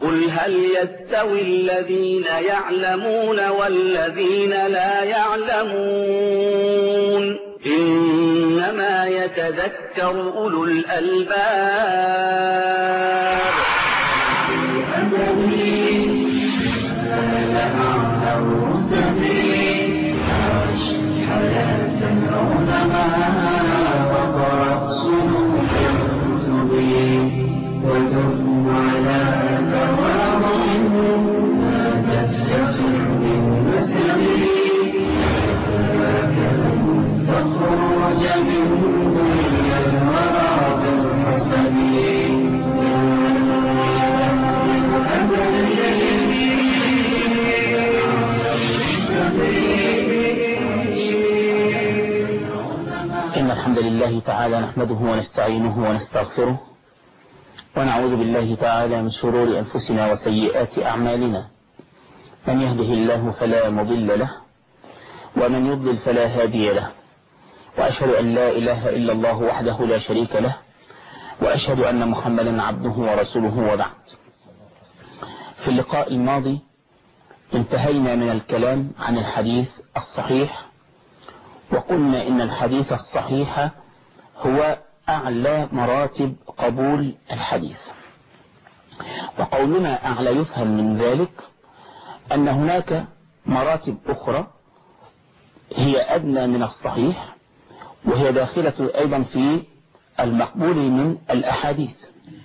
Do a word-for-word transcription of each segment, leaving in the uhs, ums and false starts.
قل هل يستوي الذين يعلمون والذين لا يعلمون إنما يتذكر أولو الألباب. وتم على تواضع لا تفتخر بالنسب فكم تخرج من دنيا الورى بالحسب إن الحمد لله تعالى نحمده ونستعينه ونستغفره ونعوذ بالله تعالى من شرور أنفسنا وسيئات أعمالنا. من يهده الله فلا مضل له ومن يضلل فلا هادي له، وأشهد أن لا إله إلا الله وحده لا شريك له، وأشهد أن محمدا عبده ورسوله، وبعد. في اللقاء الماضي انتهينا من الكلام عن الحديث الصحيح، وقلنا إن الحديث الصحيح هو أعلى مراتب قبول الحديث. وقولنا أعلى يفهم من ذلك أن هناك مراتب أخرى هي أدنى من الصحيح، وهي داخلة أيضا في المقبول من الأحاديث.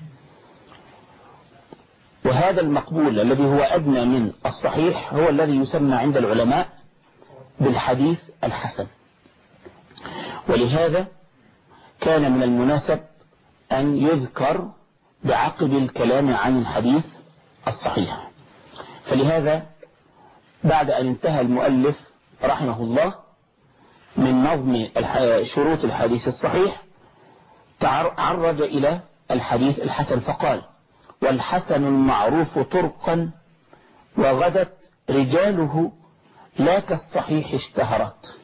وهذا المقبول الذي هو أدنى من الصحيح هو الذي يسمى عند العلماء بالحديث الحسن. ولهذا كان من المناسب أن يذكر بعقب الكلام عن الحديث الصحيح. فلهذا بعد أن انتهى المؤلف رحمه الله من نظم شروط الحديث الصحيح تعرج إلى الحديث الحسن فقال: والحسن المعروف طرقا وغدت رجاله لا كالصحيح اشتهرت.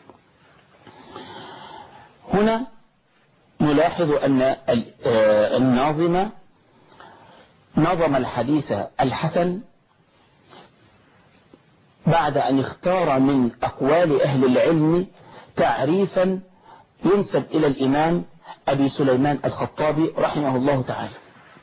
هنا نلاحظ أن الناظم نظم الحديث الحسن بعد أن اختار من أقوال أهل العلم تعريفا ينسب إلى الإمام أبي سليمان الخطابي رحمه الله تعالى.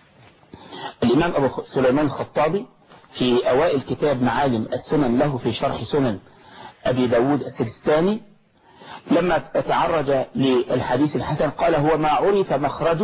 الإمام أبو سليمان الخطابي في أوائل كتاب معالم السنن له في شرح سنن أبي داود السجستاني لما تعرج للحديث الحسن قال: هو ما عرف مخرجه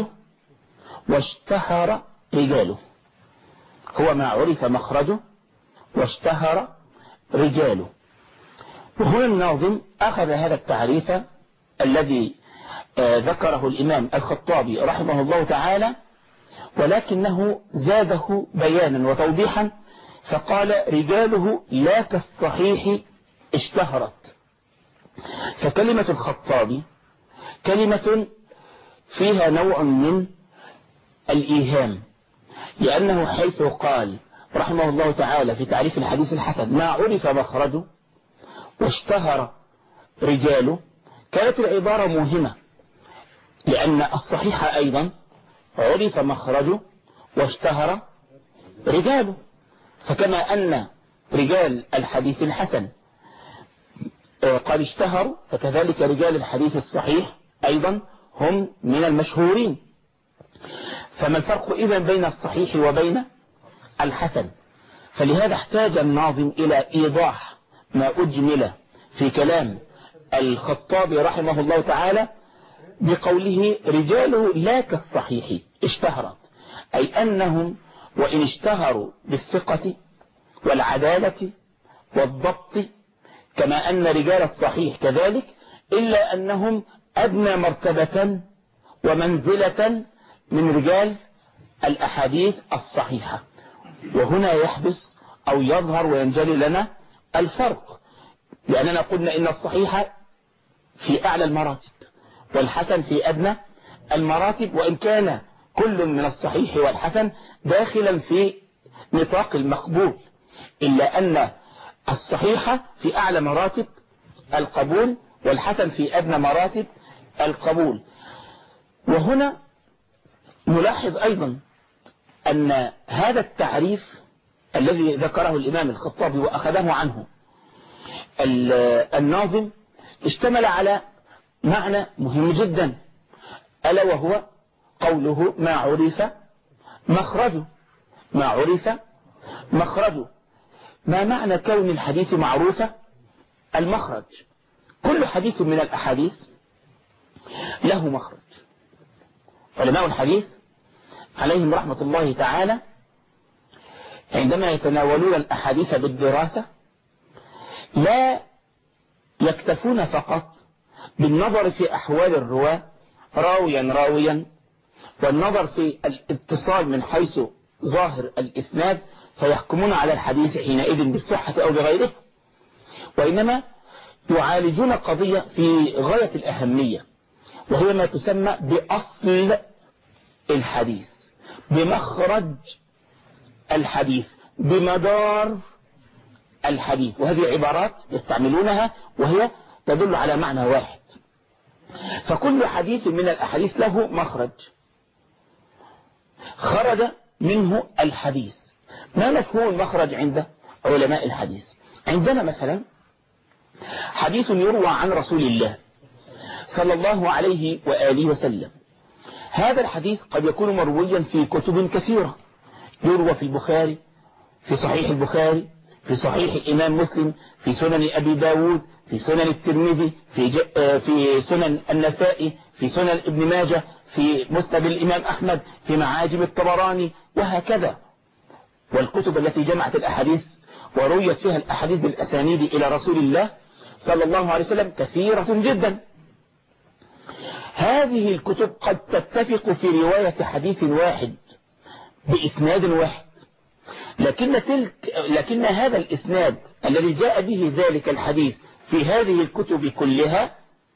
واشتهر رجاله. هو ما عرف مخرجه واشتهر رجاله. وهنا الناظم أخذ هذا التعريف الذي ذكره الإمام الخطابي رحمه الله تعالى، ولكنه زاده بيانا وتوضيحا فقال: رجاله لا كالصحيح اشتهرت. فكلمة الخطابي كلمة فيها نوع من الإيهام، لأنه حيث قال رحمه الله تعالى في تعريف الحديث الحسن: ما عرف مخرجه واشتهر رجاله، كانت العبارة موهمة، لأن الصحيح أيضا عرف مخرجه واشتهر رجاله. فكما أن رجال الحديث الحسن قد اشتهروا، فكذلك رجال الحديث الصحيح أيضا هم من المشهورين. فما الفرق إذن بين الصحيح وبين الحسن؟ فلهذا احتاج الناظم إلى إيضاح ما أجمل في كلام الخطابي رحمه الله تعالى بقوله: رجاله لا كالصحيح اشتهرت، أي أنهم وإن اشتهروا بالثقة والعدالة والضبط كما أن رجال الصحيح كذلك، إلا أنهم أدنى مرتبة ومنزلة من رجال الأحاديث الصحيحة. وهنا يحدث أو يظهر وينجلي لنا الفرق، لأننا قلنا إن الصحيح في أعلى المراتب والحسن في أدنى المراتب، وإن كان كل من الصحيح والحسن داخلا في نطاق المقبول، إلا أن الصحيح في أعلى مراتب القبول والحسن في أدنى مراتب القبول. وهنا نلاحظ أيضا أن هذا التعريف الذي ذكره الإمام الخطابي وأخذه عنه الناظم اشتمل على معنى مهم جدا، ألا وهو قوله ما عرف مخرجه. ما عرف مخرجه، ما معنى كون الحديث معروفة المخرج؟ كل حديث من الأحاديث له مخرج. علماء الحديث عليهم رحمة الله تعالى عندما يتناولون الأحاديث بالدراسة لا يكتفون فقط بالنظر في أحوال الرواة راويا راويا والنظر في الاتصال من حيث ظاهر الإسناد فيحكمون على الحديث حينئذ بالصحة أو بغيره، وإنما يعالجون قضية في غاية الأهمية، وهي ما تسمى بأصل الحديث، بمخرج الحديث، بمدار الحديث. وهذه عبارات يستعملونها وهي تدل على معنى واحد. فكل حديث من الأحاديث له مخرج خرج منه الحديث. ما مفهوم المخرج عند علماء الحديث؟ عندنا مثلا حديث يروى عن رسول الله صلى الله عليه وآله وسلم، هذا الحديث قد يكون مرويا في كتب كثيرة، يروى في البخاري، في صحيح البخاري، في صحيح الإمام مسلم، في سنن أبي داود، في سنن الترمذي، في, في سنن النسائي، في سنن ابن ماجه، في مسند الإمام أحمد، في معاجم الطبراني، وهكذا. والكتب التي جمعت الأحاديث ورويت فيها الأحاديث بالأسانيد إلى رسول الله صلى الله عليه وسلم كثيرة جدا. هذه الكتب قد تتفق في رواية حديث واحد بإسناد واحد، لكن تلك لكن هذا الإسناد الذي جاء به ذلك الحديث في هذه الكتب كلها،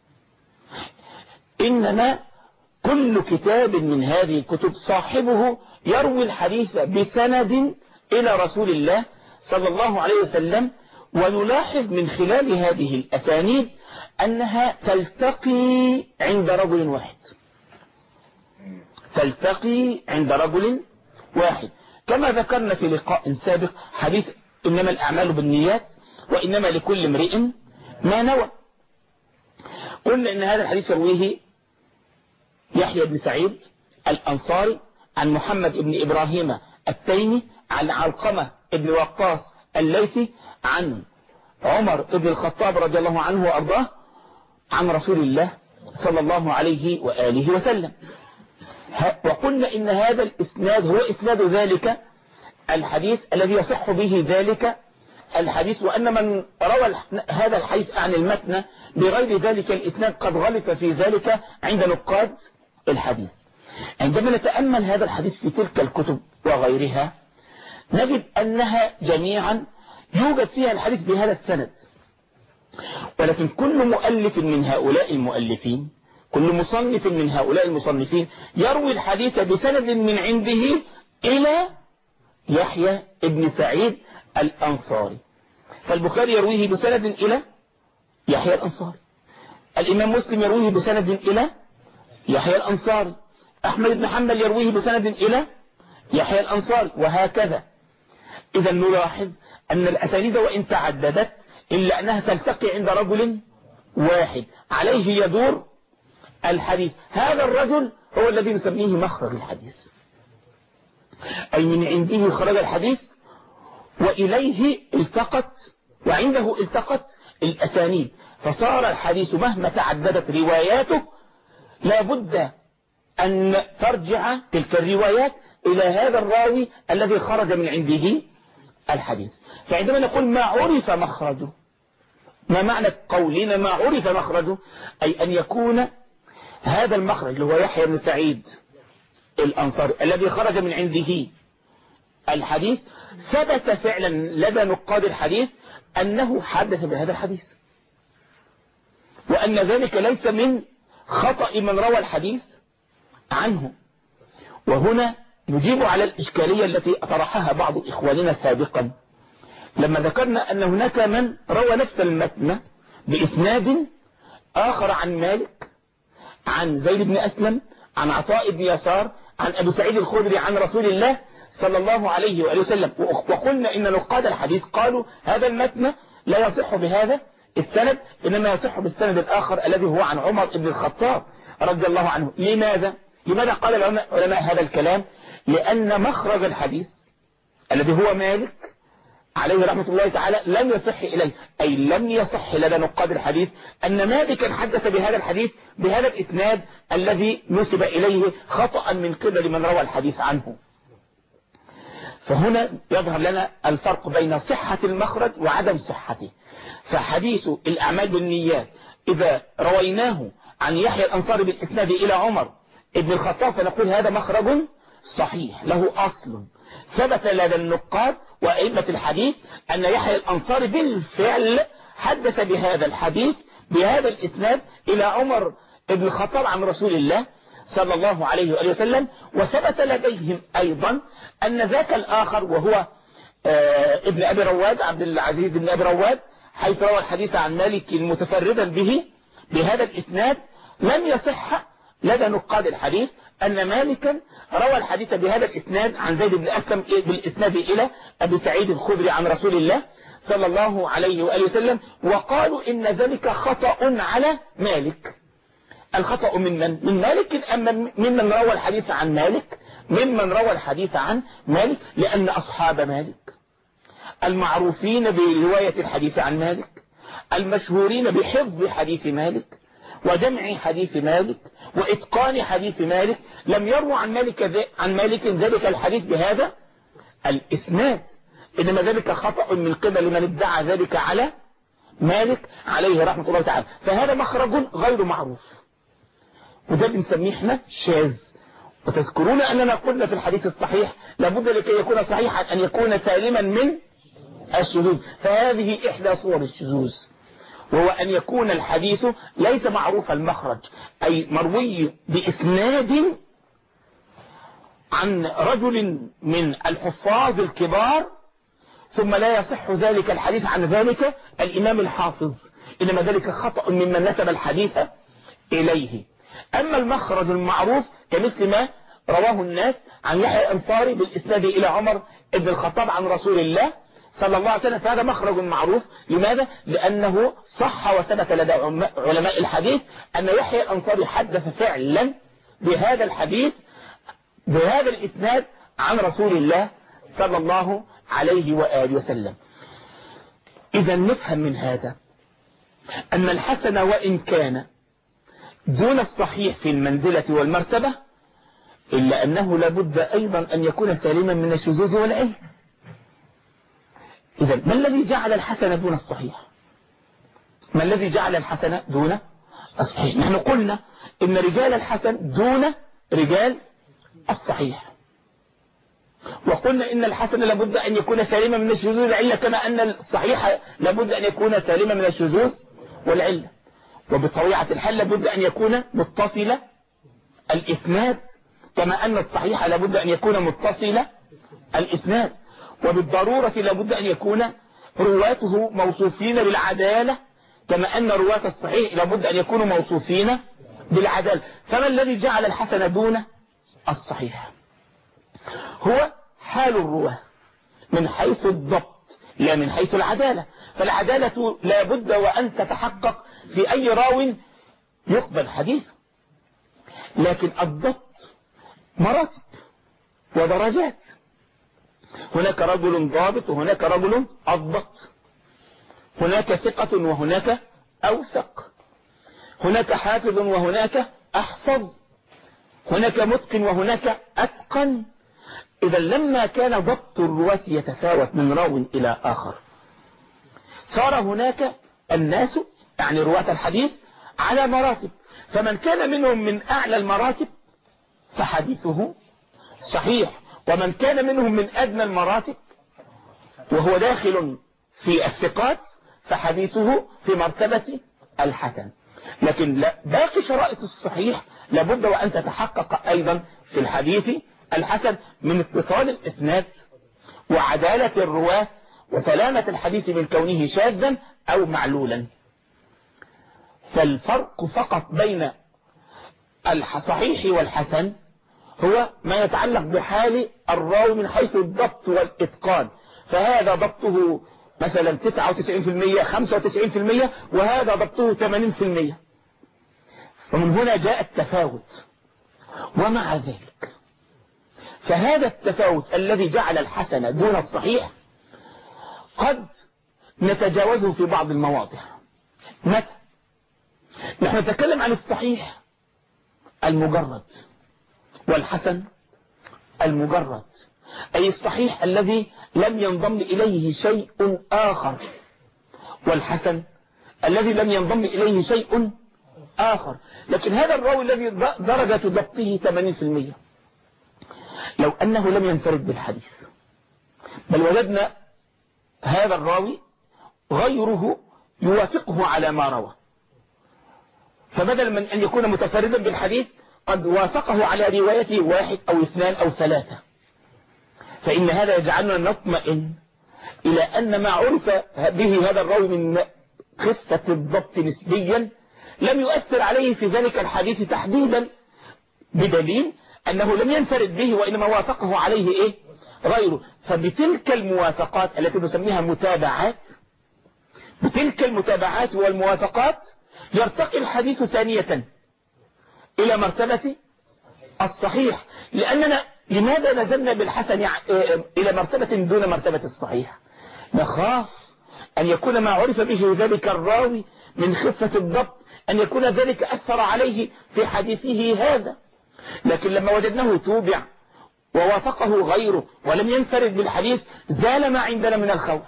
إنما كل كتاب من هذه الكتب صاحبه يروي الحديث بسند إلى رسول الله صلى الله عليه وسلم، ونلاحظ من خلال هذه الأسانيد أنها تلتقي عند رجل واحد، تلتقي عند رجل واحد، كما ذكرنا في لقاء سابق حديث إنما الأعمال بالنيات وإنما لكل امرئ ما نوى. قلنا إن هذا الحديث يرويه يحيى بن سعيد الأنصاري عن محمد بن إبراهيم التيمي عن علقمة بن وقاص الليثي عن عمر بن الخطاب رضي الله عنه وأرضاه عن رسول الله صلى الله عليه وآله وسلم. وقلنا إن هذا الإسناد هو إسناد ذلك الحديث الذي يصح به ذلك الحديث، وأن من روى هذا الحديث عن المتن بغير ذلك الإسناد قد غلط في ذلك عند نقاد الحديث. عندما نتأمل هذا الحديث في تلك الكتب وغيرها نجد أنها جميعا يوجد فيها الحديث بهذا السند، ولكن كل مؤلف من هؤلاء المؤلفين، كل مصنف من هؤلاء المصنفين يروي الحديث بسند من عنده إلى يحيى ابن سعيد الأنصاري. فالبخاري يرويه بسند إلى يحيى الأنصاري، الإمام مسلم يرويه بسند إلى يحيى الأنصاري، أحمد بن حنبل يرويه بسند إلى يحيى الأنصاري، وهكذا. إذا نلاحظ أن الأسانيد وإن تعددت إلا أنها تلتقي عند رجل واحد عليه يدور الحديث. هذا الرجل هو الذي نسميه مخرج الحديث، أي من عنده خرج الحديث وإليه التقت وعنده التقت الأسانيد، فصار الحديث مهما تعددت رواياته لا بد أن ترجع تلك الروايات إلى هذا الراوي الذي خرج من عنده الحديث. فعندما نقول ما عرف مخرجه، ما معنى قولنا ما عرف مخرجه؟ أي أن يكون هذا المخرج اللي هو يحيى بن سعيد الأنصاري الذي خرج من عنده الحديث ثبت فعلا لدى نقاد الحديث أنه حدث بهذا الحديث، وأن ذلك ليس من خطأ من روى الحديث عنه. وهنا نجيب على الإشكالية التي طرحها بعض إخواننا سابقا لما ذكرنا أن هناك من روى نفس المتن بإسناد آخر عن مالك، عن زيد بن أسلم، عن عطاء بن يسار، عن أبي سعيد الخدري عن رسول الله صلى الله عليه وآله وسلم. وقلنا إن نقاد الحديث قالوا هذا المتن لا يصح بهذا السند، إنما يصح بالسند الآخر الذي هو عن عمر بن الخطاب رضي الله عنه. لماذا؟ لماذا قال العلماء هذا الكلام؟ لأن مخرج الحديث الذي هو مالك عليه رحمة الله تعالى لم يصح إليه، أي لم يصح لدى نقاد الحديث أن مالكا حدث بهذا الحديث بهذا الإسناد الذي نسب إليه خطأ من قبل من روى الحديث عنه. فهنا يظهر لنا الفرق بين صحة المخرج وعدم صحته. فحديث الأعمال بالنيات إذا رويناه عن يحيى الأنصاري بالإسناد إلى عمر ابن الخطاب فنقول هذا مخرج صحيح له أصل ثبت لدى النقاد وأئمة الحديث أن يحيى الأنصاري بالفعل حدث بهذا الحديث بهذا الإسناد إلى عمر ابن الخطاب عن رسول الله صلى الله عليه وآله وسلم. وثبت لديهم أيضا أن ذاك الآخر وهو آه ابن أبي رواد عبد العزيز بن أبي رواد حيث روى الحديث عن مالك متفردا به بهذا الإسناد لم يصح لدى نقاد الحديث أن مالكا روى الحديث بهذا الإسناد عن زيد بن أسلم بالإسناد إلى أبي سعيد الخدري عن رسول الله صلى الله عليه وآله وسلم، وقالوا إن ذلك خطأ على مالك. الخطأ من من؟ من مالك أما ممن روى الحديث عن مالك؟ ممن روى الحديث عن مالك، لأن أصحاب مالك المعروفين برواية الحديث عن مالك المشهورين بحفظ حديث مالك وجمع حديث مالك وإتقان حديث مالك لم يروى عن مالك عن مالك ذلك الحديث بهذا الإسناد، إنما ذلك خطأ من قبل من ادعى ذلك على مالك عليه رحمة الله تعالى. فهذا مخرج غير معروف، وده بنسميه احنا شاذ. وتذكرون أننا قلنا في الحديث الصحيح لابد لكي يكون صحيحا أن يكون سالما من الشذوذ، فهذه إحدى صور الشذوذ، وهو أن يكون الحديث ليس معروف المخرج، أي مروي بإسناد عن رجل من الحفاظ الكبار ثم لا يصح ذلك الحديث عن ذلك الإمام الحافظ، إنما ذلك خطأ ممن نسب الحديث إليه. أما المخرج المعروف كمثل ما رواه الناس عن يحيى الأنصاري بالإسناد إلى عمر بن الخطاب عن رسول الله صلى الله عليه وسلم فهذا مخرج معروف. لماذا؟ لأنه صح وثبت لدى علماء الحديث أن يحيى الأنصاري حدث فعلا بهذا الحديث بهذا الإسناد عن رسول الله صلى الله عليه وآله وسلم. إذا نفهم من هذا أن الحسن وإن كان دون الصحيح في المنزلة والمرتبة إلا أنه لابد أيضا أن يكون سالما من الشذوذ والعيب. إذا ما الذي جعل الحسن دون الصحيح؟ ما الذي جعل الحسن دون الصحيح؟ نحن قلنا إن رجال الحسن دون رجال الصحيح، وقلنا إن الحسن لابد أن يكون سالما من الشذوذ والعلة كما أن الصحيح لابد أن يكون سالما من الشذوذ والعلة، وبطبيعة الحال لابد أن يكون متصل الإسناد كما أن الصحيح لابد أن يكون متصل الإسناد، وبالضرورة لابد أن يكون رواته موصوفين بالعدالة كما أن رواة الصحيح لابد أن يكونوا موصوفين بالعدالة. فما الذي جعل الحسن دون الصحيح؟ هو حال الرواه من حيث الضبط لا من حيث العدالة. فالعدالة لابد وأن تتحقق في أي راو يقبل حديث، لكن الضبط مراتب ودرجات. هناك رجل ضابط وهناك رجل أضبط، هناك ثقة وهناك أوثق، هناك حافظ وهناك أحفظ، هناك متقن وهناك أتقن. إذا لما كان ضبط الرواة يتفاوت من راو إلى آخر صار هناك الناس يعني رواة الحديث على مراتب، فمن كان منهم من أعلى المراتب فحديثه صحيح، ومن كان منهم من أدنى المراتب وهو داخل في الثقات فحديثه في مرتبة الحسن. لكن لا باقي شرائط الصحيح لابد وأن تتحقق أيضا في الحديث الحسن من اتصال الإسناد وعدالة الرواة وسلامة الحديث من كونه شاذا أو معلولا. فالفرق فقط بين الصحيح والحسن هو ما يتعلق بحال الراوي من حيث الضبط والإتقان، فهذا ضبطه مثلا تسعة وتسعين بالمئة خمسة وتسعين بالمئة وهذا ضبطه ثمانين بالمئة. ومن هنا جاء التفاوت. ومع ذلك فهذا التفاوت الذي جعل الحسن دون الصحيح قد نتجاوزه في بعض المواضع. متى؟ نحن نتكلم عن الصحيح المجرد والحسن المجرد، أي الصحيح الذي لم ينضم إليه شيء آخر، والحسن الذي لم ينضم إليه شيء آخر. لكن هذا الراوي الذي درجة ضبطه ثمانين بالمئة لو أنه لم ينفرد بالحديث بل وجدنا هذا الراوي غيره يوافقه على ما روى، فبدل من أن يكون متفردا بالحديث قد وافقه على روايته واحد أو اثنان أو ثلاثة، فإن هذا يجعلنا نطمئن إلى أن ما عرف به هذا الراوي من خفة الضبط نسبيا لم يؤثر عليه في ذلك الحديث تحديدا، بدليل أنه لم ينفرد به وإنما وافقه عليه إيه؟ غيره. فبتلك الموافقات التي نسميها متابعات، بتلك المتابعات والموافقات يرتقي الحديث ثانية إلى مرتبة الصحيح. لأننا لماذا نزلنا بالحسن إلى مرتبة دون مرتبة الصحيح؟ نخاف أن يكون ما عرف به ذلك الراوي من خفة الضبط أن يكون ذلك أثر عليه في حديثه هذا. لكن لما وجدناه توبع ووافقه غيره ولم ينفرد بالحديث زال ما عندنا من الخوف،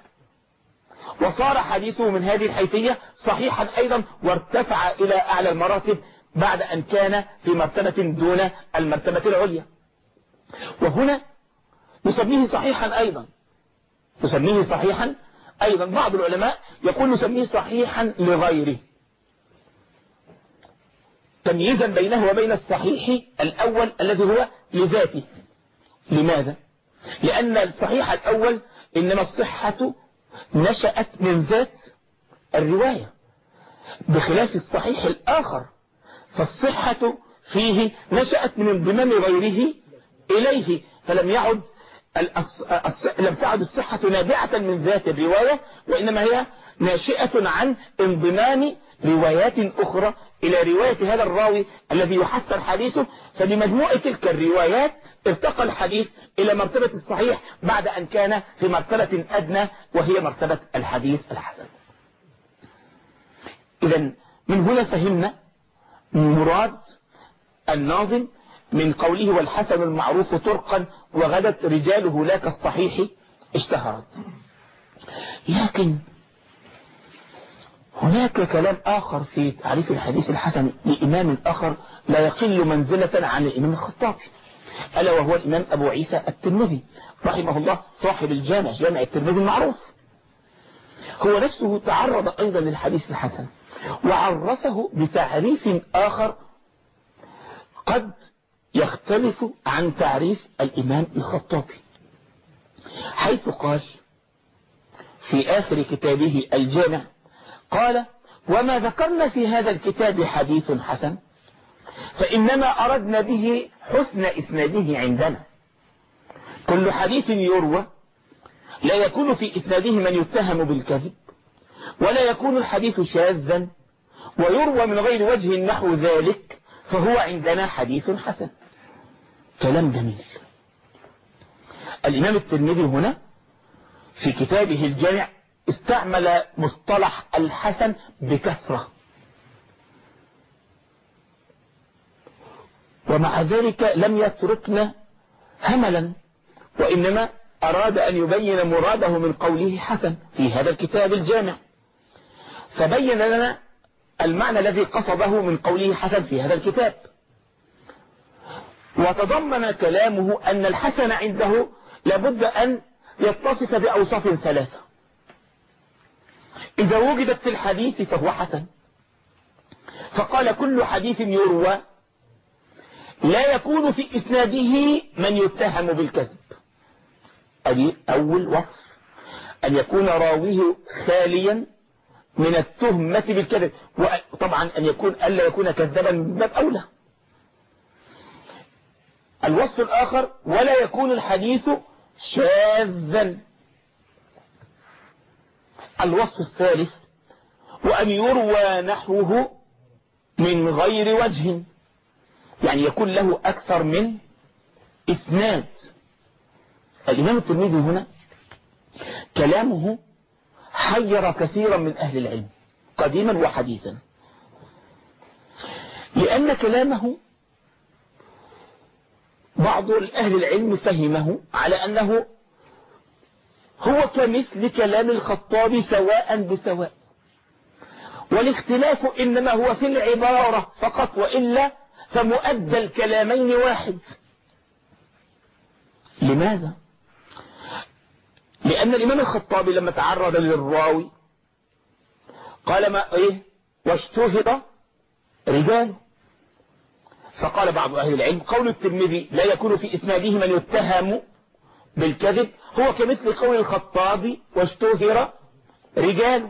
وصار حديثه من هذه الحيثية صحيحا أيضا، وارتفع إلى أعلى المراتب بعد أن كان في مرتبة دون المرتبة العليا. وهنا نسميه صحيحا أيضا، نسميه صحيحا أيضا. بعض العلماء يقول نسميه صحيحا لغيره، تمييزا بينه وبين الصحيح الأول الذي هو لذاته. لماذا؟ لأن الصحيح الأول إنما الصحة نشأت من ذات الرواية، بخلاف الصحيح الآخر فالصحة فيه نشأت من انضمام غيره إليه، فلم يعد الأص... الص... لم تعد الصحة نابعة من ذات الرواية، وإنما هي ناشئة عن انضمام روايات أخرى إلى رواية هذا الراوي الذي يحسن حديثه. فبمجموع تلك الروايات ارتقى الحديث إلى مرتبة الصحيح بعد أن كان في مرتبة أدنى وهي مرتبة الحديث الحسن. إذا من هنا فهمنا مراد الناظم من قوله والحسن المعروف طرقا وغدت رجاله لا كالصحيح اشتهرت. لكن هناك كلام آخر في تعريف الحديث الحسن لإمام آخر لا يقل منزلة عن الإمام الخطابي، ألا وهو الإمام أبو عيسى الترمذي رحمه الله صاحب الجامع، جامع الترمذي المعروف. هو نفسه تعرض أيضا للحديث الحسن وعرفه بتعريف آخر قد يختلف عن تعريف الإمام الخطابي، حيث قال في آخر كتابه الجامع قال وما ذكرنا في هذا الكتاب حديث حسن فإنما أردنا به حسن إسناده عندنا. كل حديث يروى لا يكون في إسناده من يتهم بالكذب، ولا يكون الحديث شاذا ويروى من غير وجه نحو ذلك، فهو عندنا حديث حسن. كلام جميل. الإمام الترمذي هنا في كتابه الجامع استعمل مصطلح الحسن بكثرة، ومع ذلك لم يتركنا هملا، وإنما أراد أن يبين مراده من قوله حسن في هذا الكتاب الجامع، فبين لنا المعنى الذي قصده من قوله حسن في هذا الكتاب. وتضمن كلامه أن الحسن عنده لابد أن يتصف بأوصاف ثلاثة، إذا وجدت في الحديث فهو حسن. فقال كل حديث يروى لا يكون في إسناده من يتهم بالكذب، أدي أول وصف، أن يكون راويه خاليا من التهمة بالكذب، وطبعا أن يكون ألا يكون كذبا من باب أولى. الوصف الآخر ولا يكون الحديث شاذا. الوصف الثالث وأن يروى نحوه من غير وجه، يعني يكون له أكثر من إسناد. الإمام الترمذي هنا كلامه حير كثيرا من أهل العلم قديما وحديثا، لأن كلامه بعض أهل العلم فهمه على أنه هو كمثل كلام الخطابي سواء بسواء، والاختلاف إنما هو في العبارة فقط، وإلا فمؤدى الكلامين واحد. لماذا؟ لأن الإمام الخطابي لما تعرض للراوي قال ما إيه واشتهر رجال، فقال بعض أهل العلم قول الترمذي لا يكون في إسناده من يتهم بالكذب هو كمثل قول الخطابي واشتهر رجال،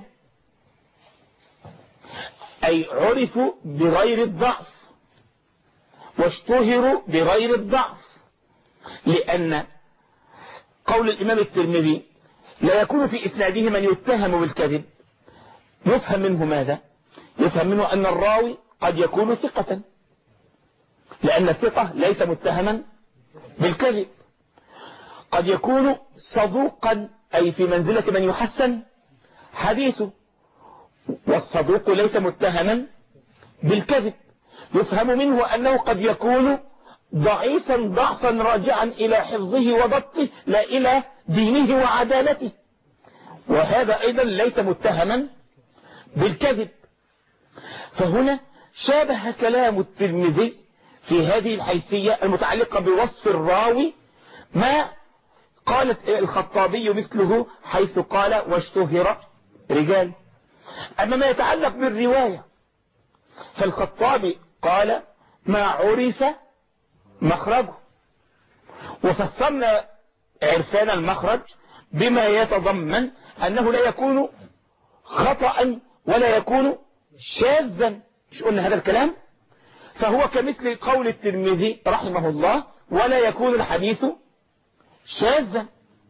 أي عرفوا بغير الضعف واشتهروا بغير الضعف. لأن قول الإمام الترمذي لا يكون في إسناده من يتهم بالكذب يفهم منه ماذا؟ يفهم منه أن الراوي قد يكون ثقة، لأن الثقة ليس متهما بالكذب. قد يكون صدوقا أي في منزلة من يحسن حديثه، والصدوق ليس متهما بالكذب. يفهم منه أنه قد يكون ضعيفا ضعفا راجعا إلى حفظه وضبطه لا إلى دينه وعدالته، وهذا أيضا ليس متهما بالكذب. فهنا شابه كلام الترمذي في هذه الحيثية المتعلقة بوصف الراوي ما قالت الخطابي مثله حيث قال واشتهر رجال. أما ما يتعلق بالرواية فالخطابي قال ما عرف مخرجه، وفسرنا عرفان المخرج بما يتضمن أنه لا يكون خطأ ولا يكون شاذا. مش قلنا هذا الكلام؟ فهو كمثل قول الترمذي رحمه الله ولا يكون الحديث شاذا.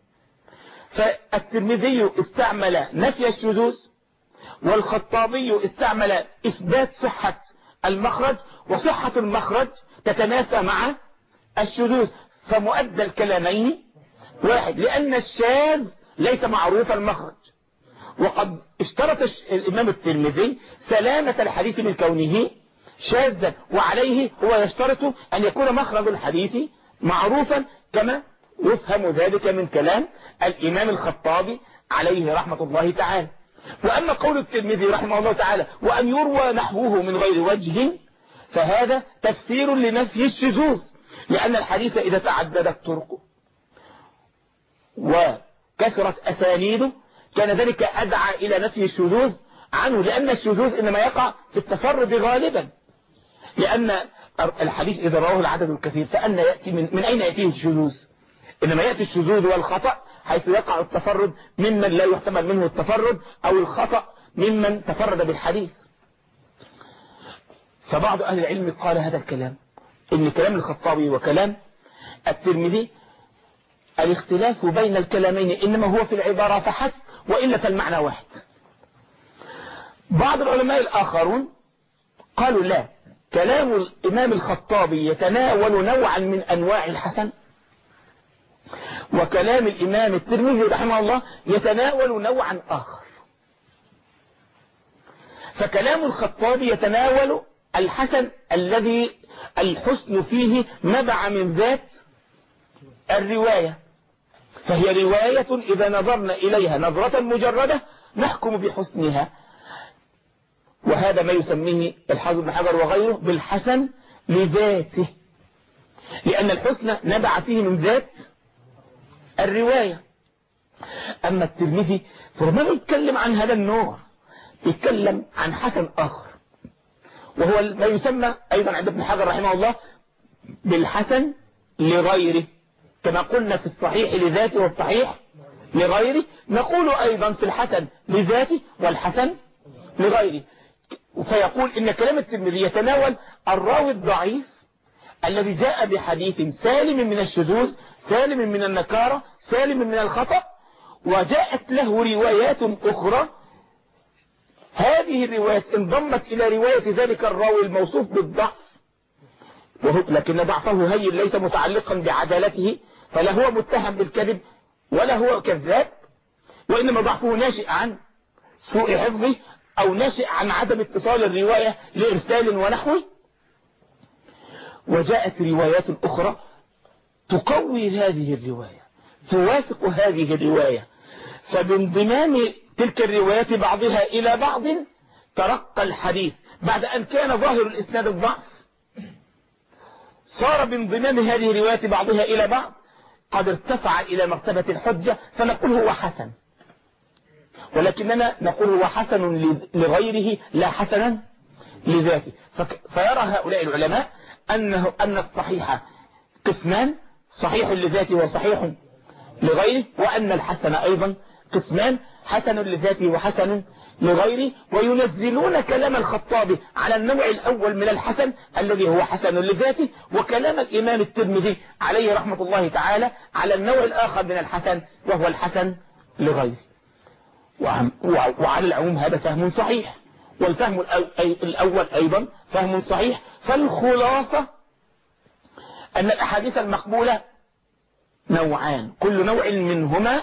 فالترمذي استعمل نفي الشذوذ، والخطابي استعمل إثبات صحة المخرج، وصحة المخرج تتنافى مع الشذوذ، فمؤدى الكلامين واحد، لأن الشاذ ليس معروف المخرج. وقد اشترط الإمام الترمذي سلامة الحديث من كونه شاذا، وعليه هو يشترط أن يكون مخرج الحديث معروفا، كما يفهم ذلك من كلام الإمام الخطابي عليه رحمة الله تعالى. وأما قول الترمذي رحمه الله تعالى وأن يروى نحوه من غير وجه، فهذا تفسير لنفي الشذوذ، لأن الحديث إذا تعددت طرقه وكثرت أسانيده كان ذلك أدعى إلى نفي الشذوذ عنه، لأن الشذوذ إنما يقع في التفرد غالبا، لأن الحديث إذا رواه العدد الكثير فأن يأتي من, من أين يأتيه الشذوذ؟ إنما يأتي الشذوذ والخطأ حيث يقع التفرد ممن لا يحتمل منه التفرد، أو الخطأ ممن تفرد بالحديث. فبعض أهل العلم قال هذا الكلام، إن كلام الخطابي وكلام الترمذي الاختلاف بين الكلامين إنما هو في العبارة فحسب، وإلا فالمعنى واحد. بعض العلماء الآخرون قالوا لا، كلام الإمام الخطابي يتناول نوعا من أنواع الحسن، وكلام الإمام الترمذي رحمه الله يتناول نوعا آخر. فكلام الخطابي يتناول الحسن الذي الحسن فيه نبع من ذات الرواية، فهي رواية إذا نظرنا إليها نظرة مجردة نحكم بحسنها، وهذا ما يسميه الحافظ بن حجر وغيره بالحسن لذاته، لأن الحسن نبع فيه من ذات الرواية. أما الترمذي فما يتكلم عن هذا النوع، يتكلم عن حسن آخر، وهو ما يسمى أيضا عند ابن حجر رحمه الله بالحسن لغيره، كما قلنا في الصحيح لذاته والصحيح لغيره، نقول أيضا في الحسن لذاته والحسن لغيره. فيقول إن كلام الترمذي يتناول الراوي الضعيف الذي جاء بحديث سالم من الشذوذ، سالم من النكارة، سالم من الخطأ، وجاءت له روايات أخرى، هذه الروايات انضمت إلى رواية ذلك الراوي الموصوف بالضعف، لكن ضعفه هين ليس متعلقا بعدالته، فلا هو متهم بالكذب ولا هو كذاب، وإنما ضعفه ناشئ عن سوء حفظه أو ناشئ عن عدم اتصال الرواية لإرسال ونحوه. وجاءت روايات أخرى تقوي هذه الرواية، توافق هذه الرواية، فبانضمام تلك الروايات بعضها إلى بعض ترقى الحديث بعد أن كان ظاهر الإسناد الضعف، صار بانضمام هذه الروايات بعضها إلى بعض قد ارتفع إلى مرتبة الحجة، فنقول هو حسن، ولكننا نقول هو حسن لغيره لا حسنا لذاته. فيرى هؤلاء العلماء أنه أن الصحيح قسمان، صحيح لذاته وصحيح لغيره، وأن الحسن أيضا قسمان، حسن لذاته وحسن لغيره، وينزلون كلام الخطابي على النوع الأول من الحسن الذي هو حسن لذاته، وكلام الإمام الترمذي عليه رحمة الله تعالى على النوع الآخر من الحسن وهو الحسن لغيره. وعلى العموم هذا فهم صحيح، والفهم الأول أيضا فهم صحيح. فالخلاصة أن الأحاديث المقبولة نوعان، كل نوع منهما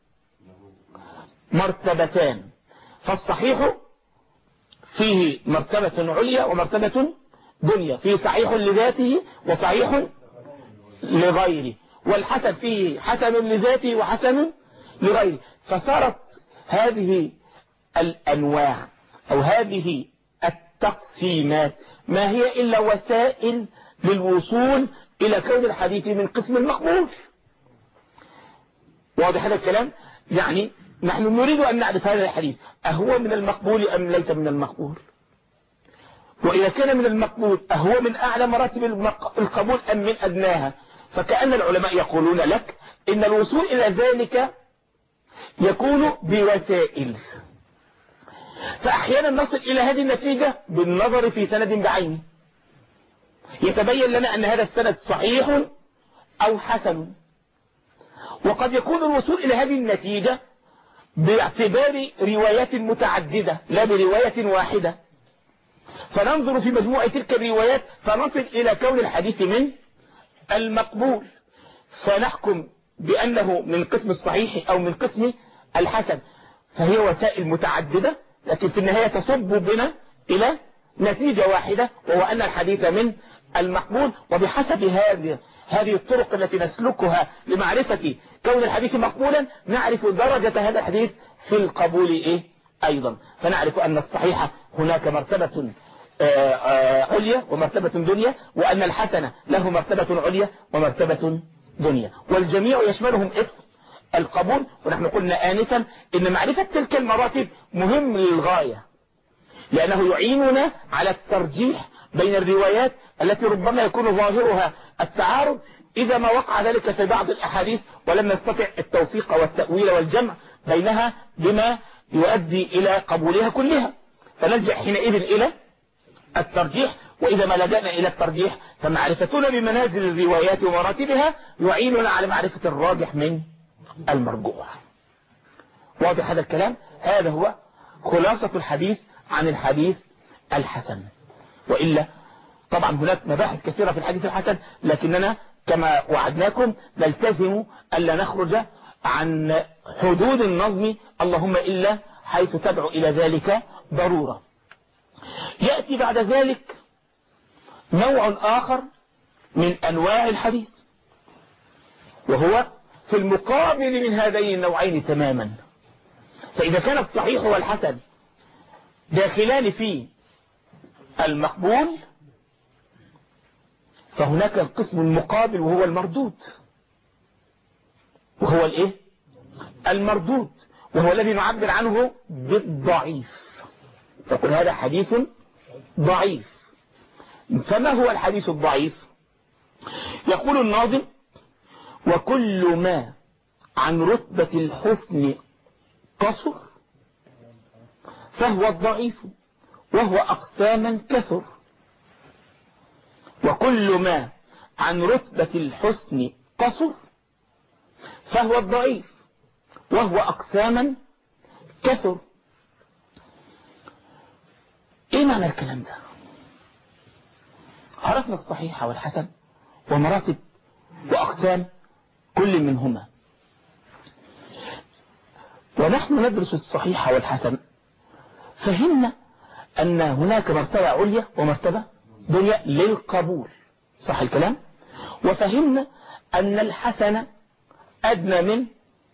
مرتبتان، فالصحيح فيه مرتبة عليا ومرتبة دنيا، فيه صحيح لذاته وصحيح لغيره، والحسن فيه حسن لذاته وحسن لغيره. فصارت هذه الأنواع أو هذه التقسيمات ما هي إلا وسائل للوصول إلى كون الحديث من قسم المقبول. واضح هذا الكلام؟ يعني نحن نريد أن نعرف هذا الحديث أهو من المقبول أم ليس من المقبول، وإذا كان من المقبول أهو من أعلى مراتب القبول أم من أدناها. فكأن العلماء يقولون لك إن الوصول إلى ذلك يكون بوسائل، فأحيانا نصل إلى هذه النتيجة بالنظر في سند بعينه، يتبين لنا أن هذا السند صحيح أو حسن، وقد يكون الوصول إلى هذه النتيجة باعتبار روايات متعددة لا برواية واحدة، فننظر في مجموعة تلك الروايات فنصل إلى كون الحديث من المقبول، فنحكم بأنه من قسم الصحيح أو من قسم الحسن. فهي وسائل متعددة، لكن في النهاية تصب بنا إلى نتيجة واحدة، وهو أن الحديث من المقبول. وبحسب هذه هذه الطرق التي نسلكها لمعرفة كون الحديث مقبولا نعرف درجة هذا الحديث في القبول إيه أيضا، فنعرف أن الصحيح هناك مرتبة عليا ومرتبة دنيا، وأن الحسن له مرتبة عليا ومرتبة دنيا، والجميع يشملهم اسم القبول. ونحن قلنا آنفا إن معرفة تلك المراتب مهم للغاية، لأنه يعيننا على الترجيح بين الروايات التي ربما يكون ظاهرها التعارض إذا ما وقع ذلك في بعض الأحاديث ولم نستطع التوفيق والتأويل والجمع بينها بما يؤدي إلى قبولها كلها، فنلجأ حينئذ إلى الترجيح. وإذا ما لجأنا إلى الترجيح فمعرفتنا بمنازل الروايات ومراتبها يعيننا على معرفة الراجح من المرجوح. واضح هذا الكلام؟ هذا هو خلاصة الحديث عن الحديث الحسن. وإلا طبعا هناك مباحث كثيرة في الحديث الحسن، لكننا كما وعدناكم نلتزم ألا نخرج عن حدود النظم، اللهم إلا حيث تدعو إلى ذلك ضرورة. يأتي بعد ذلك نوع آخر من أنواع الحديث، وهو في المقابل من هذين النوعين تماما. فإذا كان الصحيح والحسن داخلان في المقبول، فهناك القسم المقابل وهو المردود، وهو الايه المردود، وهو الذي نعبر عنه بالضعيف، تقول هذا حديث ضعيف. فما هو الحديث الضعيف؟ يقول الناظم: وكل ما عن رتبة الحسن قصر فهو الضعيف وهو أقساما كثر. وكل ما عن رتبة الحسن قصر فهو الضعيف، وهو أقساما كثر. ايه معنى الكلام ده؟ عرفنا الصحيح والحسن ومراتب وأقسام كل منهما، ونحن ندرس الصحيح والحسن فهمنا أن هناك مرتبة عليا ومرتبة دنيا للقبول، صح الكلام؟ وفهمنا أن الحسن أدنى من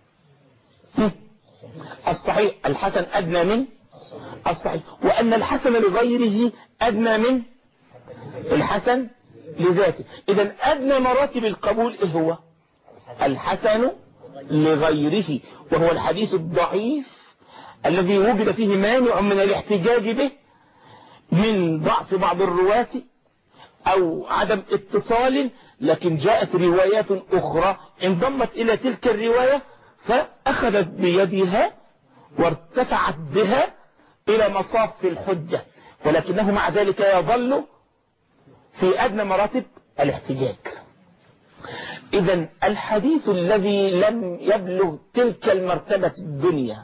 الصحيح، الحسن أدنى من الصحيح، وأن الحسن لغيره أدنى من الحسن لذاته. إذن أدنى مراتب القبول إيه هو؟ الحسن لغيره، وهو الحديث الضعيف الذي وجد فيه مانع من الاحتجاج به من ضعف بعض الرواة أو عدم اتصال، لكن جاءت روايات أخرى انضمت إلى تلك الرواية فأخذت بيدها وارتفعت بها إلى مصاف الحجة، ولكنه مع ذلك يظل في أدنى مراتب الاحتجاج. إذن الحديث الذي لم يبلغ تلك المرتبة الدنيا،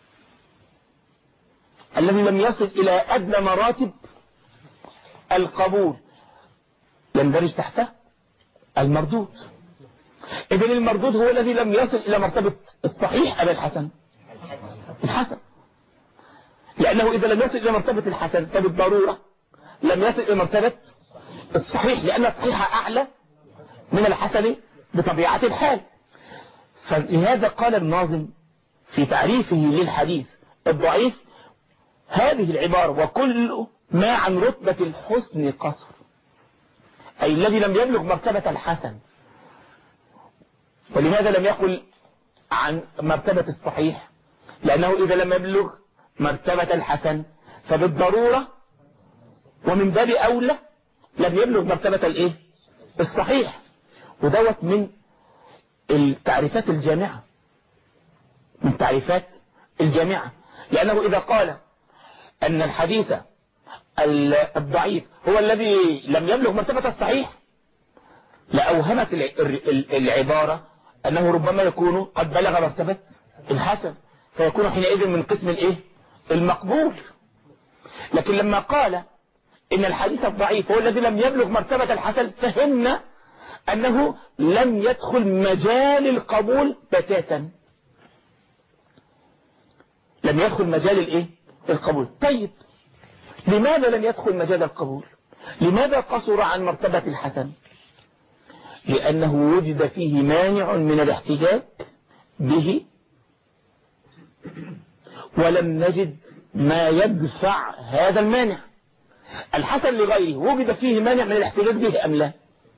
الذي لم يصل إلى أدنى مراتب القبول، يندرج تحته المردود. إذن المردود هو الذي لم يصل إلى مرتبة الصحيح أم الحسن؟ الحسن، لأنه إذا لم يصل إلى مرتبة الحسن فبالضرورة لم يصل إلى مرتبة الصحيح، لأن الصحيح أعلى من الحسن بطبيعة الحال. فلهذا قال الناظم في تعريفه للحديث الضعيف هذه العبارة: وكل ما عن رتبة الحسن قصر، أي الذي لم يبلغ مرتبة الحسن. ولماذا لم يقل عن مرتبة الصحيح؟ لأنه إذا لم يبلغ مرتبة الحسن فبالضرورة ومن باب أولى لم يبلغ مرتبة الإيه؟ الصحيح. ودوت من التعريفات الجامعة، من تعريفات الجامعة، لأنه إذا قال أن الحديث الضعيف هو الذي لم يبلغ مرتبة الصحيح لأوهمت العبارة أنه ربما يكون قد بلغ مرتبة الحسن، فيكون حينئذ من قسم الإيه؟ المقبول. لكن لما قال إن الحديث الضعيف هو الذي لم يبلغ مرتبة الحسن فهمنا أنه لم يدخل مجال القبول بتاتا، لم يدخل مجال الإيه؟ القبول. طيب لماذا لم يدخل مجال القبول؟ لماذا قصر عن مرتبة الحسن؟ لأنه وجد فيه مانع من الاحتجاج به ولم نجد ما يدفع هذا المانع. الحسن لغيره وجد فيه مانع من الاحتجاج به أم لا؟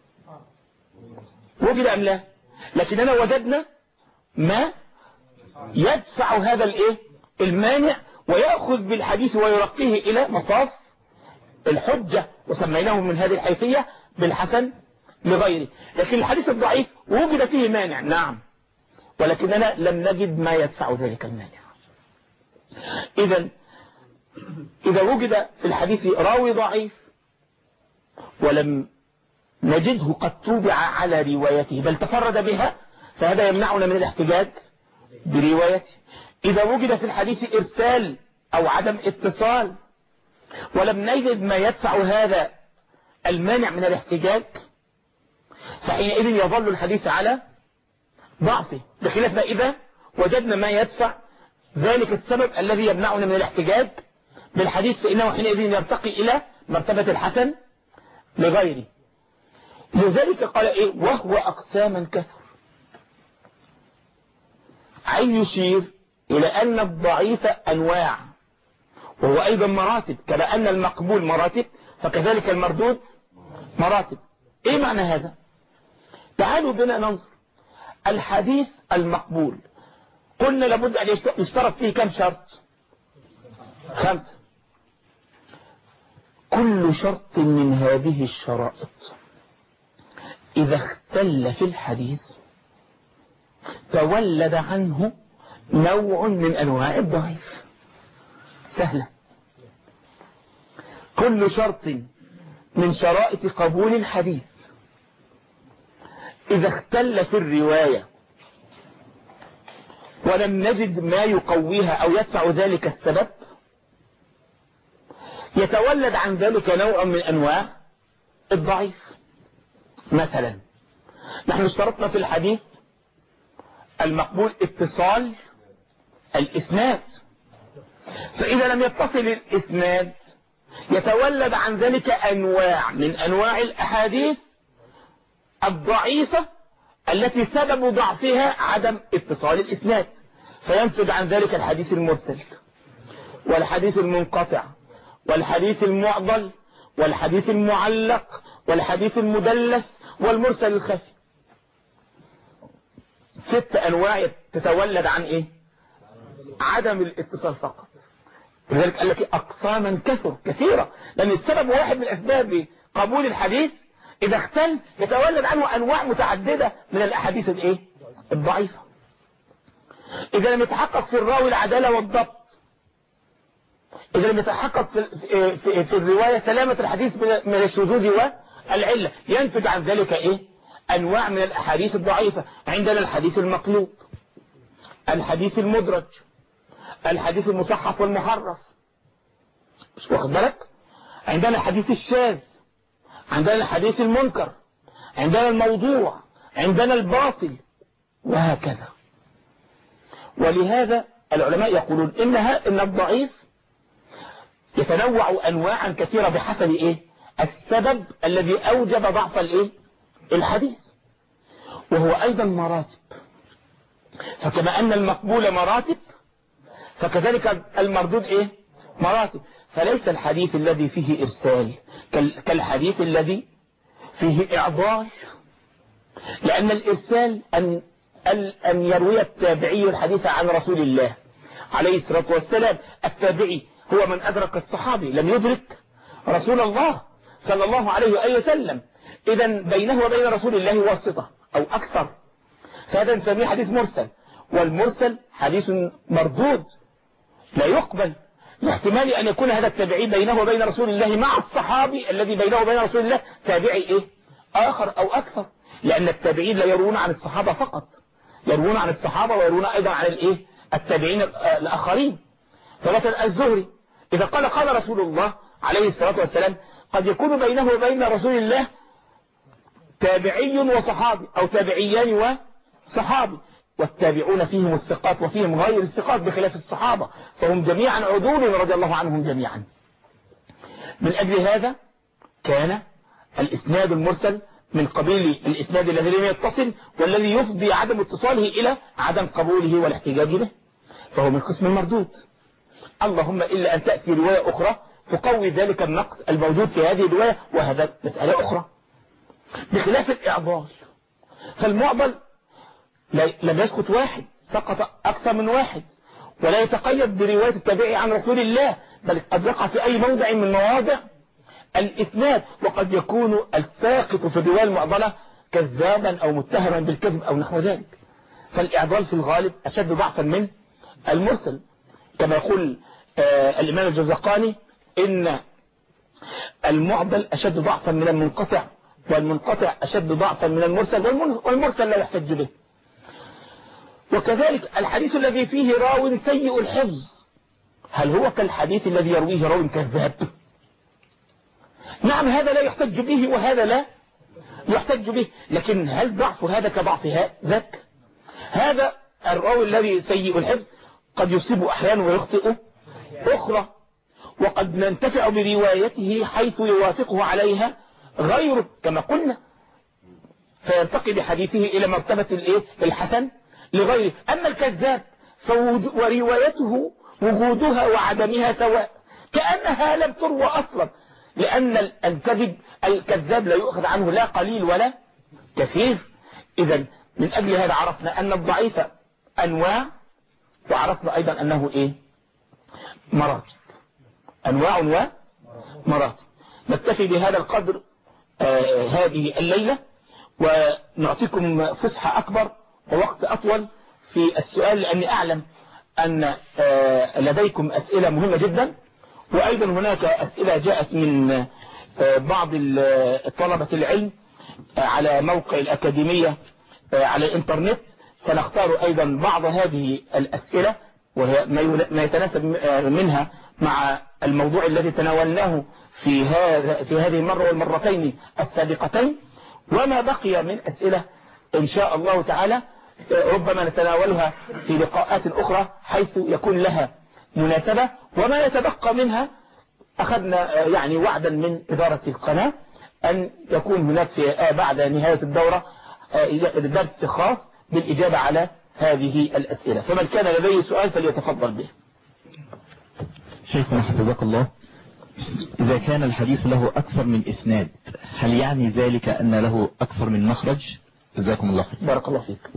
وجد أم لا؟ لكننا وجدنا ما يدفع هذا الايه المانع ويأخذ بالحديث ويرقيه إلى مصاف الحجة، وسميناه من هذه الحيثية بالحسن لغيره. لكن الحديث الضعيف وجد فيه مانع، نعم، ولكننا لم نجد ما يدفع ذلك المانع. إذن إذا وجد في الحديث راوي ضعيف ولم نجده قد توبع على روايته بل تفرد بها، فهذا يمنعنا من الاحتجاج بروايته. إذا وجد في الحديث إرسال أو عدم اتصال ولم نجد ما يدفع هذا المانع من الاحتجاج، فحينئذ يظل الحديث على ضعفه، بخلاف ما إذا وجدنا ما يدفع ذلك السبب الذي يمنعنا من الاحتجاج بالحديث، فإنه حينئذ يرتقي إلى مرتبة الحسن لغيره. لذلك قال إيه؟ وهو أقساما كثر، عايز يشير إلى أن الضعيف أنواع وهو أيضا مراتب، كما أن المقبول مراتب فكذلك المردود مراتب. إيه معنى هذا؟ تعالوا بنا ننظر. الحديث المقبول قلنا لابد أن يشترط فيه كم شرط؟ خمسة. كل شرط من هذه الشرائط إذا اختل في الحديث تولد عنه نوع من أنواع الضعيف. سهلة. كل شرط من شرائط قبول الحديث إذا اختل في الرواية ولم نجد ما يقويها أو يدفع ذلك السبب يتولد عن ذلك نوع من أنواع الضعيف. مثلا نحن اشترطنا في الحديث المقبول اتصال الإسناد، فإذا لم يتصل الإسناد يتولد عن ذلك أنواع من أنواع الأحاديث الضعيفة التي سبب ضعفها عدم اتصال الإسناد، فينتج عن ذلك الحديث المرسل والحديث المنقطع والحديث المعضل والحديث المعلق والحديث المدلس والمرسل الخفي. ست أنواع تتولد عن إيه؟ عدم الاتصال فقط. لذلك قال لك أقساما كثر كثيرة، لأن السبب واحد من أسباب قبول الحديث إذا اختل يتولد عنه أنواع متعددة من الأحاديث الإيه؟ الضعيفة. إذا لم يتحقق في الراوي العدالة والضبط، إذا لم يتحقق في, في, في الرواية سلامة الحديث من الشذوذ والعلة، ينتج عن ذلك إيه؟ أنواع من الأحاديث الضعيفة. عندنا الحديث المقلوب، الحديث المدرج، الحديث المصحف والمحرف، مش واخد بالك؟ عندنا الحديث الشاذ، عندنا الحديث المنكر، عندنا الموضوع، عندنا الباطل، وهكذا. ولهذا العلماء يقولون إنها إن الضعيف يتنوع أنواعا كثيرة بحسب إيه؟ السبب الذي أوجب ضعف الإيه؟ الحديث. وهو أيضا مراتب، فكما أن المقبول مراتب فكذلك المردود إيه؟ مراتب. فليس الحديث الذي فيه إرسال كالحديث الذي فيه إعضال، لأن الإرسال أن, أن يروي التابعي الحديث عن رسول الله عليه الصلاة والسلام. التابعي هو من أدرك الصحابي، لم يدرك رسول الله صلى الله عليه وآله وسلم، إذا بينه وبين رسول الله واسطة أو أكثر، فهذا نسميه حديث مرسل. والمرسل حديث مردود لا يقبل، لاحتمال أن يكون هذا التابعي بينه وبين رسول الله مع الصحابي الذي بينه وبين رسول الله تابعي إيه؟ آخر أو أكثر، لأن التابعين لا يروون عن الصحابة فقط، يروون عن الصحابة ويروون أيضا عن الإيه؟ التابعين الآخرين. فمثلا الزهري إذا قال قال رسول الله عليه الصلاة والسلام قد يكون بينه وبين رسول الله تابعي وصحابي أو تابعيان وصحابي، والتابعون فيهم الثقات وفيهم غير الثقات بخلاف الصحابة، فهم جميعا عدول رضي الله عنهم جميعا. من أجل هذا كان الإسناد المرسل من قبيل الإسناد الذي لم يتصل والذي يفضي عدم اتصاله إلى عدم قبوله والاحتجاج به، فهو من قسم المردود. اللهم إلا أن تأتي رواية أخرى تقوي ذلك النقص الموجود في هذه الرواية، وهذا مسألة أخرى. بخلاف الإعضال، فالمعضل لم يسقط واحد، سقط أكثر من واحد، ولا يتقيد برواية التابعي عن رسول الله، بل قد يقع في أي موضع من مواضع الإسناد. وقد يكون الساقط في الرواية المعضلة كذابا أو متهما بالكذب أو نحو ذلك. فالإعضال في الغالب أشد ضعفا من المرسل، كما يقول آه الإمام الجزقاني إن المعضل أشد ضعفا من المنقطع، والمنقطع أشد ضعفا من المرسل، والمرسل لا يحتج به. وكذلك الحديث الذي فيه راو سيء الحفظ، هل هو كالحديث الذي يرويه راو كذاب؟ نعم، هذا لا يحتج به وهذا لا يحتج به، لكن هل ضعف هذا كضعف ذاك؟ هذا الراوي الذي سيء الحفظ قد يصيب أحيانا ويخطئ أخرى، وقد ننتفع بروايته حيث يوافقه عليها غيره كما قلنا، فيرتقي بحديثه إلى مرتبة الإيه؟ الحسن لغيره. أما الكذاب وروايته وجودها وعدمها سواء، كأنها لم تروى أصلا، لأن الكذب الكذاب لا يؤخذ عنه لا قليل ولا كثير. إذا من أجل هذا عرفنا أن الضعيف أنواع، وعرفنا أيضا أنه إيه؟ مراتب، أنواع ومراتب. نكتفي بهذا القدر آه هذه الليلة، ونعطيكم فسحة أكبر ووقت أطول في السؤال، لأني أعلم أن آه لديكم أسئلة مهمة جدا، وأيضا هناك أسئلة جاءت من آه بعض طلبة العلم على موقع الأكاديمية على الإنترنت سنختار أيضا بعض هذه الأسئلة وهي ما يتناسب منها مع الموضوع الذي تناولناه في هذا في هذه المرة والمرتين السابقتين، وما بقي من أسئلة إن شاء الله تعالى ربما نتناولها في لقاءات أخرى حيث يكون لها مناسبة، وما يتبقى منها أخذنا يعني وعدا من إدارة القناة أن يكون هناك في بعد نهاية الدورة درس خاص بالإجابة على هذه الأسئلة، فمن كان لديه سؤال فليتفضل به. شيخنا حفظك الله، إذا كان الحديث له أكثر من إسناد هل يعني ذلك أن له أكثر من مخرج؟ جزاكم الله خير. بارك الله فيك.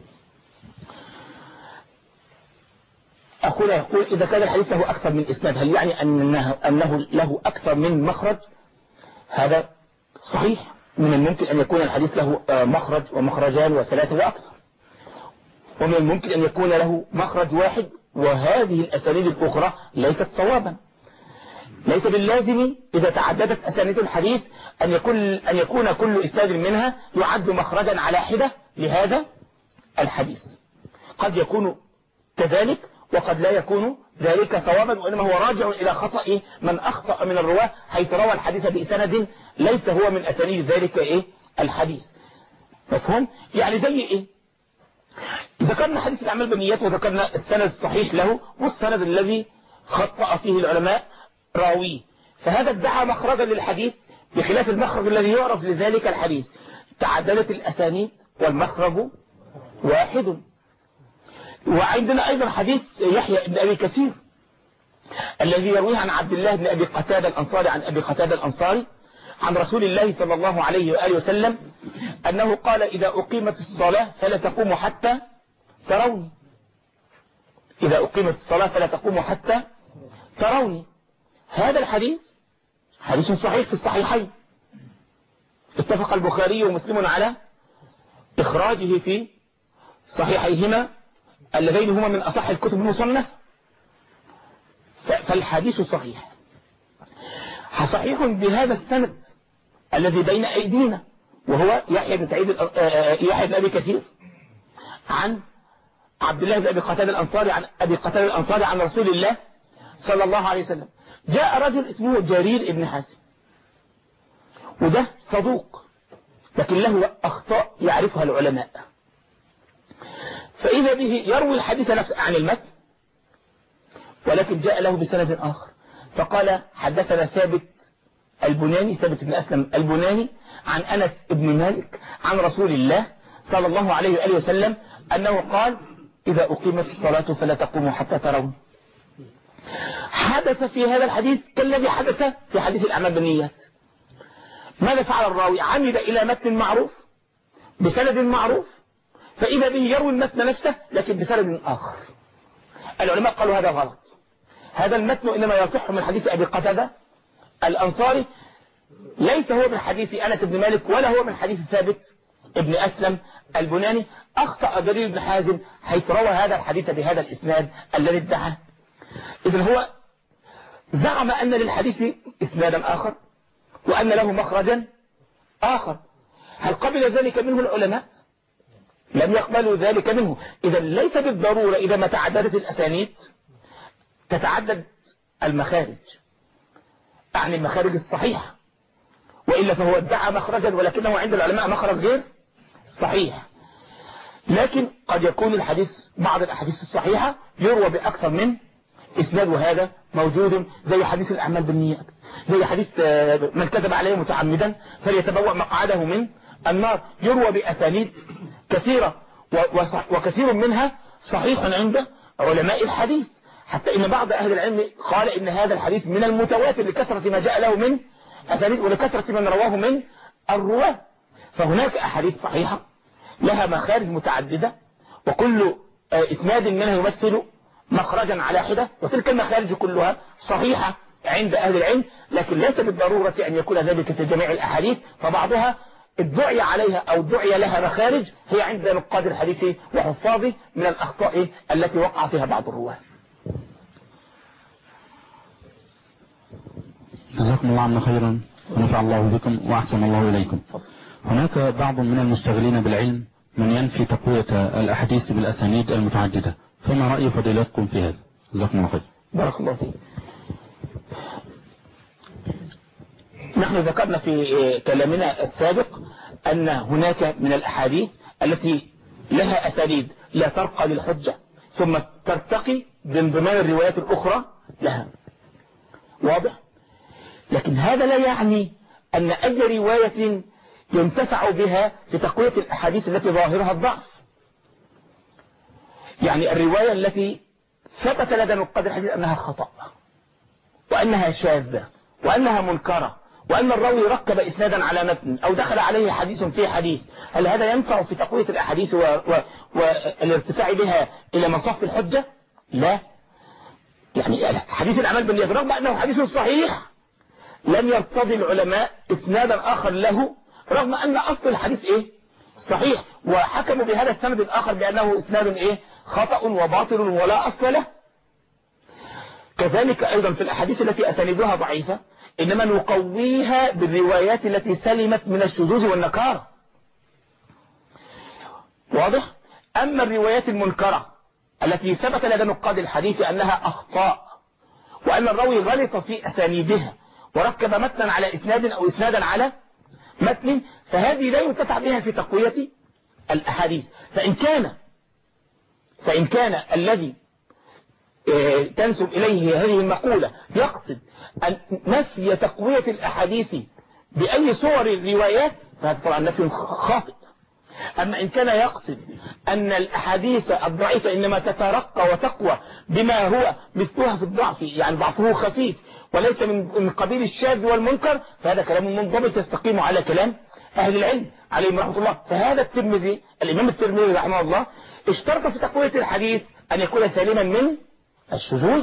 أقول يقول إذا كان الحديث له أكثر من إسناد هل يعني أنه, أنه له أكثر من مخرج؟ هذا صحيح، من الممكن أن يكون الحديث له مخرج ومخرجان وثلاثة وأكثر، ومن الممكن أن يكون له مخرج واحد وهذه الأسانيد الأخرى ليست صوابا. ليس باللازم إذا تعددت أسانيد الحديث أن يكون, أن يكون كل إسناد منها يعد مخرجا على حدة لهذا الحديث، قد يكون كذلك وقد لا يكون ذلك صوابا، وإنما هو راجع إلى خطأ من أخطأ من الرواة حيث روى الحديث بإسناد ليس هو من أسانيد ذلك إيه الحديث. مفهوم؟ يعني زي إيه؟ ذكرنا حديث الأعمال بالنيات وذكرنا السند الصحيح له والسند الذي خطأ فيه العلماء راويه، فهذا ادعى مخرجا للحديث بخلاف المخرج الذي يعرف لذلك الحديث. تعددت الأسانيد والمخرج واحد. وعندنا أيضا حديث يحيى بن أبي كثير الذي يرويه عن عبد الله بن أبي قتادة الأنصاري عن أبي قتادة الأنصاري عن رسول الله صلى الله عليه وآله وسلم أنه قال إذا أقيمت الصلاة فلا تقوموا حتى تروني. إذا أقيمت الصلاة فلا تقوموا حتى تروني. هذا الحديث حديث صحيح في الصحيحين، اتفق البخاري ومسلم على إخراجه في صحيحيهما اللذين هما من أصح الكتب المصنفة، فالحديث صحيح صحيح بهذا السند الذي بين أيدينا وهو يحيى بن سعيد يحيى بن أبي كثير عن عبد الله بن أبي قتادة الأنصاري عن أبي قتادة الأنصاري عن رسول الله صلى الله عليه وسلم. جاء رجل اسمه جرير بن حازم، وده صدوق لكن له أخطاء يعرفها العلماء، فإذا به يروي الحديث نفسه عن المتن ولكن جاء له بسند آخر، فقال حدثنا ثابت البناني ثابت بن أسلم البناني عن أنس بن مالك عن رسول الله صلى الله عليه وآله وسلم أنه قال إذا أقيمت الصلاة فلا تقوموا حتى ترون. حدث في هذا الحديث كالذي حدث في حديث الأعمال بالنيات. ماذا فعل الراوي؟ عمد إلى متن معروف بسند معروف، فإذا به يروي المتن نفسه لكن بسند آخر. العلماء قالوا هذا غلط، هذا المتن إنما يصح من حديث أبي قتادة الأنصاري، ليس هو من حديث أنس بن مالك ولا هو من حديث ثابت ابن أسلم البناني. أخطأ جرير بن حازم حيث روى هذا الحديث بهذا الإسناد الذي ادعاه. إذن هو زعم أن للحديث إسنادا آخر وأن له مخرجا آخر. هل قبل ذلك منه العلماء؟ لم يقبلوا ذلك منه. إذا ليس بالضرورة إذا ما تعددت الأسانيد تتعدد المخارج، أعني المخارج الصحيحة، وإلا فهو ادعى مخرجا ولكنه عند العلماء مخرج غير صحيح. لكن قد يكون الحديث بعض الأحاديث الصحيحة يروى بأكثر من إسناد، وهذا موجود زي حديث الأعمال بالنيات، زي حديث من كذب عليه متعمدا فليتبوأ مقعده من النار، يروى بأسانيد كثيرة وكثير منها صحيح عند علماء الحديث، حتى إن بعض أهل العلم قال إن هذا الحديث من المتواتر لكثرة ما جاء له من أسانيد ولكثرة من رواه من الرواة. فهناك أحاديث صحيحة لها مخارج متعددة وكل إسناد منها يمثل مخرجا على حدة، وتلك المخارج كلها صحيحة عند أهل العلم، لكن ليس بالضرورة أن يكون ذلك في جميع الأحاديث، فبعضها الدعي عليها أو دعي لها مخارج هي عند نقاد الحديث وحفاظه من الأخطاء التي وقع فيها بعض الرواه. جزاكم الله عنا خيرا ونفع الله بكم وأحسن الله إليكم. هناك بعض من المستغلين بالعلم من ينفي تقوية الأحاديث بالأسانيد المتعددة، فما رأي فضيلتكم في هذا؟ جزاكم الله خير. بارك الله فيك. نحن ذكرنا في كلامنا السابق أن هناك من الأحاديث التي لها أسانيد لا ترقى للحجة ثم ترتقي بانضمام الروايات الأخرى لها، واضح؟ لكن هذا لا يعني أن أي رواية ينتفع بها في تقوية الأحاديث التي ظاهرها الضعف. يعني الرواية التي ثبت لدى نقاد الحديث أنها خطأ وأنها شاذة وأنها منكرة وأن الراوي ركب إسنادا على متن أو دخل عليه حديث في حديث، هل هذا ينفع في تقوية الأحاديث والارتفاع بها إلى مصاف الحجة؟ لا. يعني حديث الأعمال بالنيات رغم أنه حديث صحيح لم يرتضي العلماء إسنادا آخر له رغم أن أصل الحديث إيه؟ صحيح، وحكموا بهذا السند الآخر بأنه إسناد إيه؟ خطأ وباطل ولا أصل له. كذلك أيضا في الأحاديث التي أساندها ضعيفة إنما نقويها بالروايات التي سلمت من الشذوذ والنكارة، واضح؟ أما الروايات المنكرة التي ثبت لدى نقاد الحديث أنها أخطاء وأن الراوي غلط في أسانيدها وركب متنا على إسناد أو إسنادا على متن، فهذه لا ينتفع بها في تقوية الأحاديث. فإن كان فإن كان الذي تنسب إليه هذه المقولة يقصد أن نفي تقوية الأحاديث بأي صور الروايات فهذا طبعا نفي خاطئ. أما إن كان يقصد أن الأحاديث الضعيفة إنما تترقى وتقوى بما هو مثلها في الضعف، يعني ضعفه خفيف وليس من قبيل الشاذ والمنكر، فهذا كلام منضبط يستقيم على كلام أهل العلم عليهم رحمة الله. فهذا الترمذي الإمام الترمذي رحمه الله اشترط في تقوية الحديث أن يكون سالما من الشذوذ.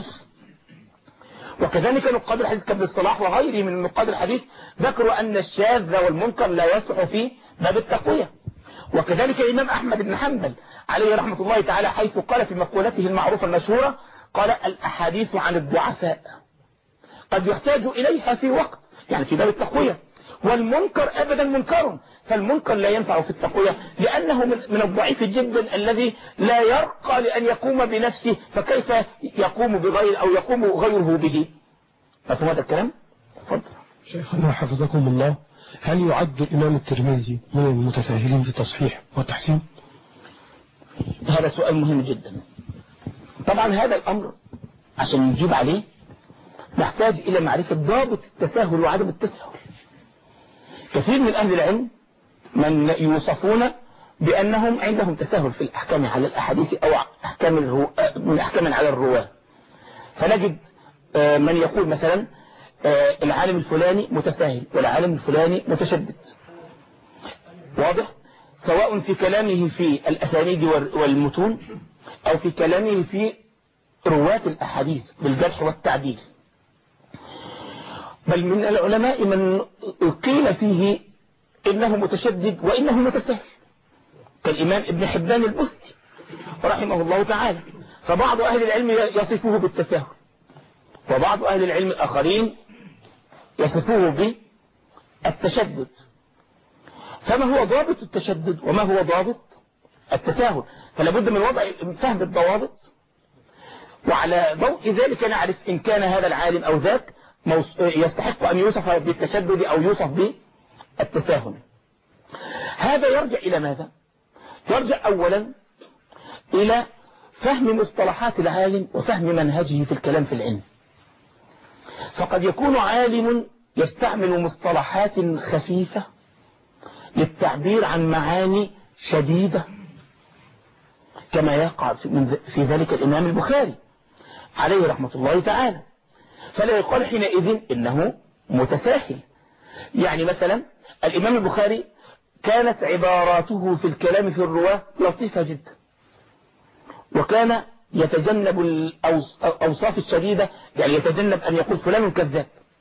وكذلك نقاد الحديث كابن الصلاح وغيره من نقاد الحديث ذكروا أن الشاذ والمنكر لا يصح في باب التقوية. وكذلك الإمام أحمد بن حنبل عليه رحمة الله تعالى حيث قال في مقولته المعروفة المشهورة قال الأحاديث عن الضعفاء قد يحتاج إليها في وقت، يعني في باب التقوية، والمنكر أبدا منكر، فالمنكر لا ينفع في التقوية لأنه من الضعيف جدا الذي لا يرقى لأن يقوم بنفسه، فكيف يقوم بغير أو يقوم غيره به؟ مفهوم هذا الكلام؟ تفضل. شيخنا حفظكم الله، هل يعد الإمام الترمذي من المتساهلين في التصحيح والتحسين؟ هذا سؤال مهم جدا. طبعا هذا الأمر عشان نجيب عليه نحتاج إلى معرفة ضابط التساهل وعدم التساهل. كثير من أهل العلم من يوصفون بأنهم عندهم تساهل في الأحكام على الأحاديث أو أحكام الرو... من أحكام على الرواة، فنجد من يقول مثلا العالم الفلاني متساهل والعالم الفلاني متشدد، واضح؟ سواء في كلامه في الأسانيد والمتون أو في كلامه في رواة الأحاديث بالجرح والتعديل. بل من العلماء من قيل فيه إنه متشدد وإنه متساهل كالإمام ابن حبان البستي رحمه الله تعالى، فبعض أهل العلم يصفه بالتساهل وبعض أهل العلم الآخرين يصفوه بالتشدد. فما هو ضابط التشدد وما هو ضابط التساهل؟ فلا بد من وضع فهم الضوابط، وعلى ضوء ذلك نعرف إن كان هذا العالم أو ذاك يستحق أن يوصف بالتشدد أو يوصف بالتساهل. هذا يرجع إلى ماذا؟ يرجع أولا إلى فهم مصطلحات العالم وفهم منهجه في الكلام في العلم. فقد يكون عالم يستعمل مصطلحات خفيفة للتعبير عن معاني شديدة كما يقع في ذلك الإمام البخاري عليه رحمة الله تعالى، فلا يقال حينئذ إنه متساهل. يعني مثلا الإمام البخاري كانت عباراته في الكلام في الرواة لطيفة جدا، وكان يتجنب الأوصاف الشديدة، يعني يتجنب أن يقول فلان كذاب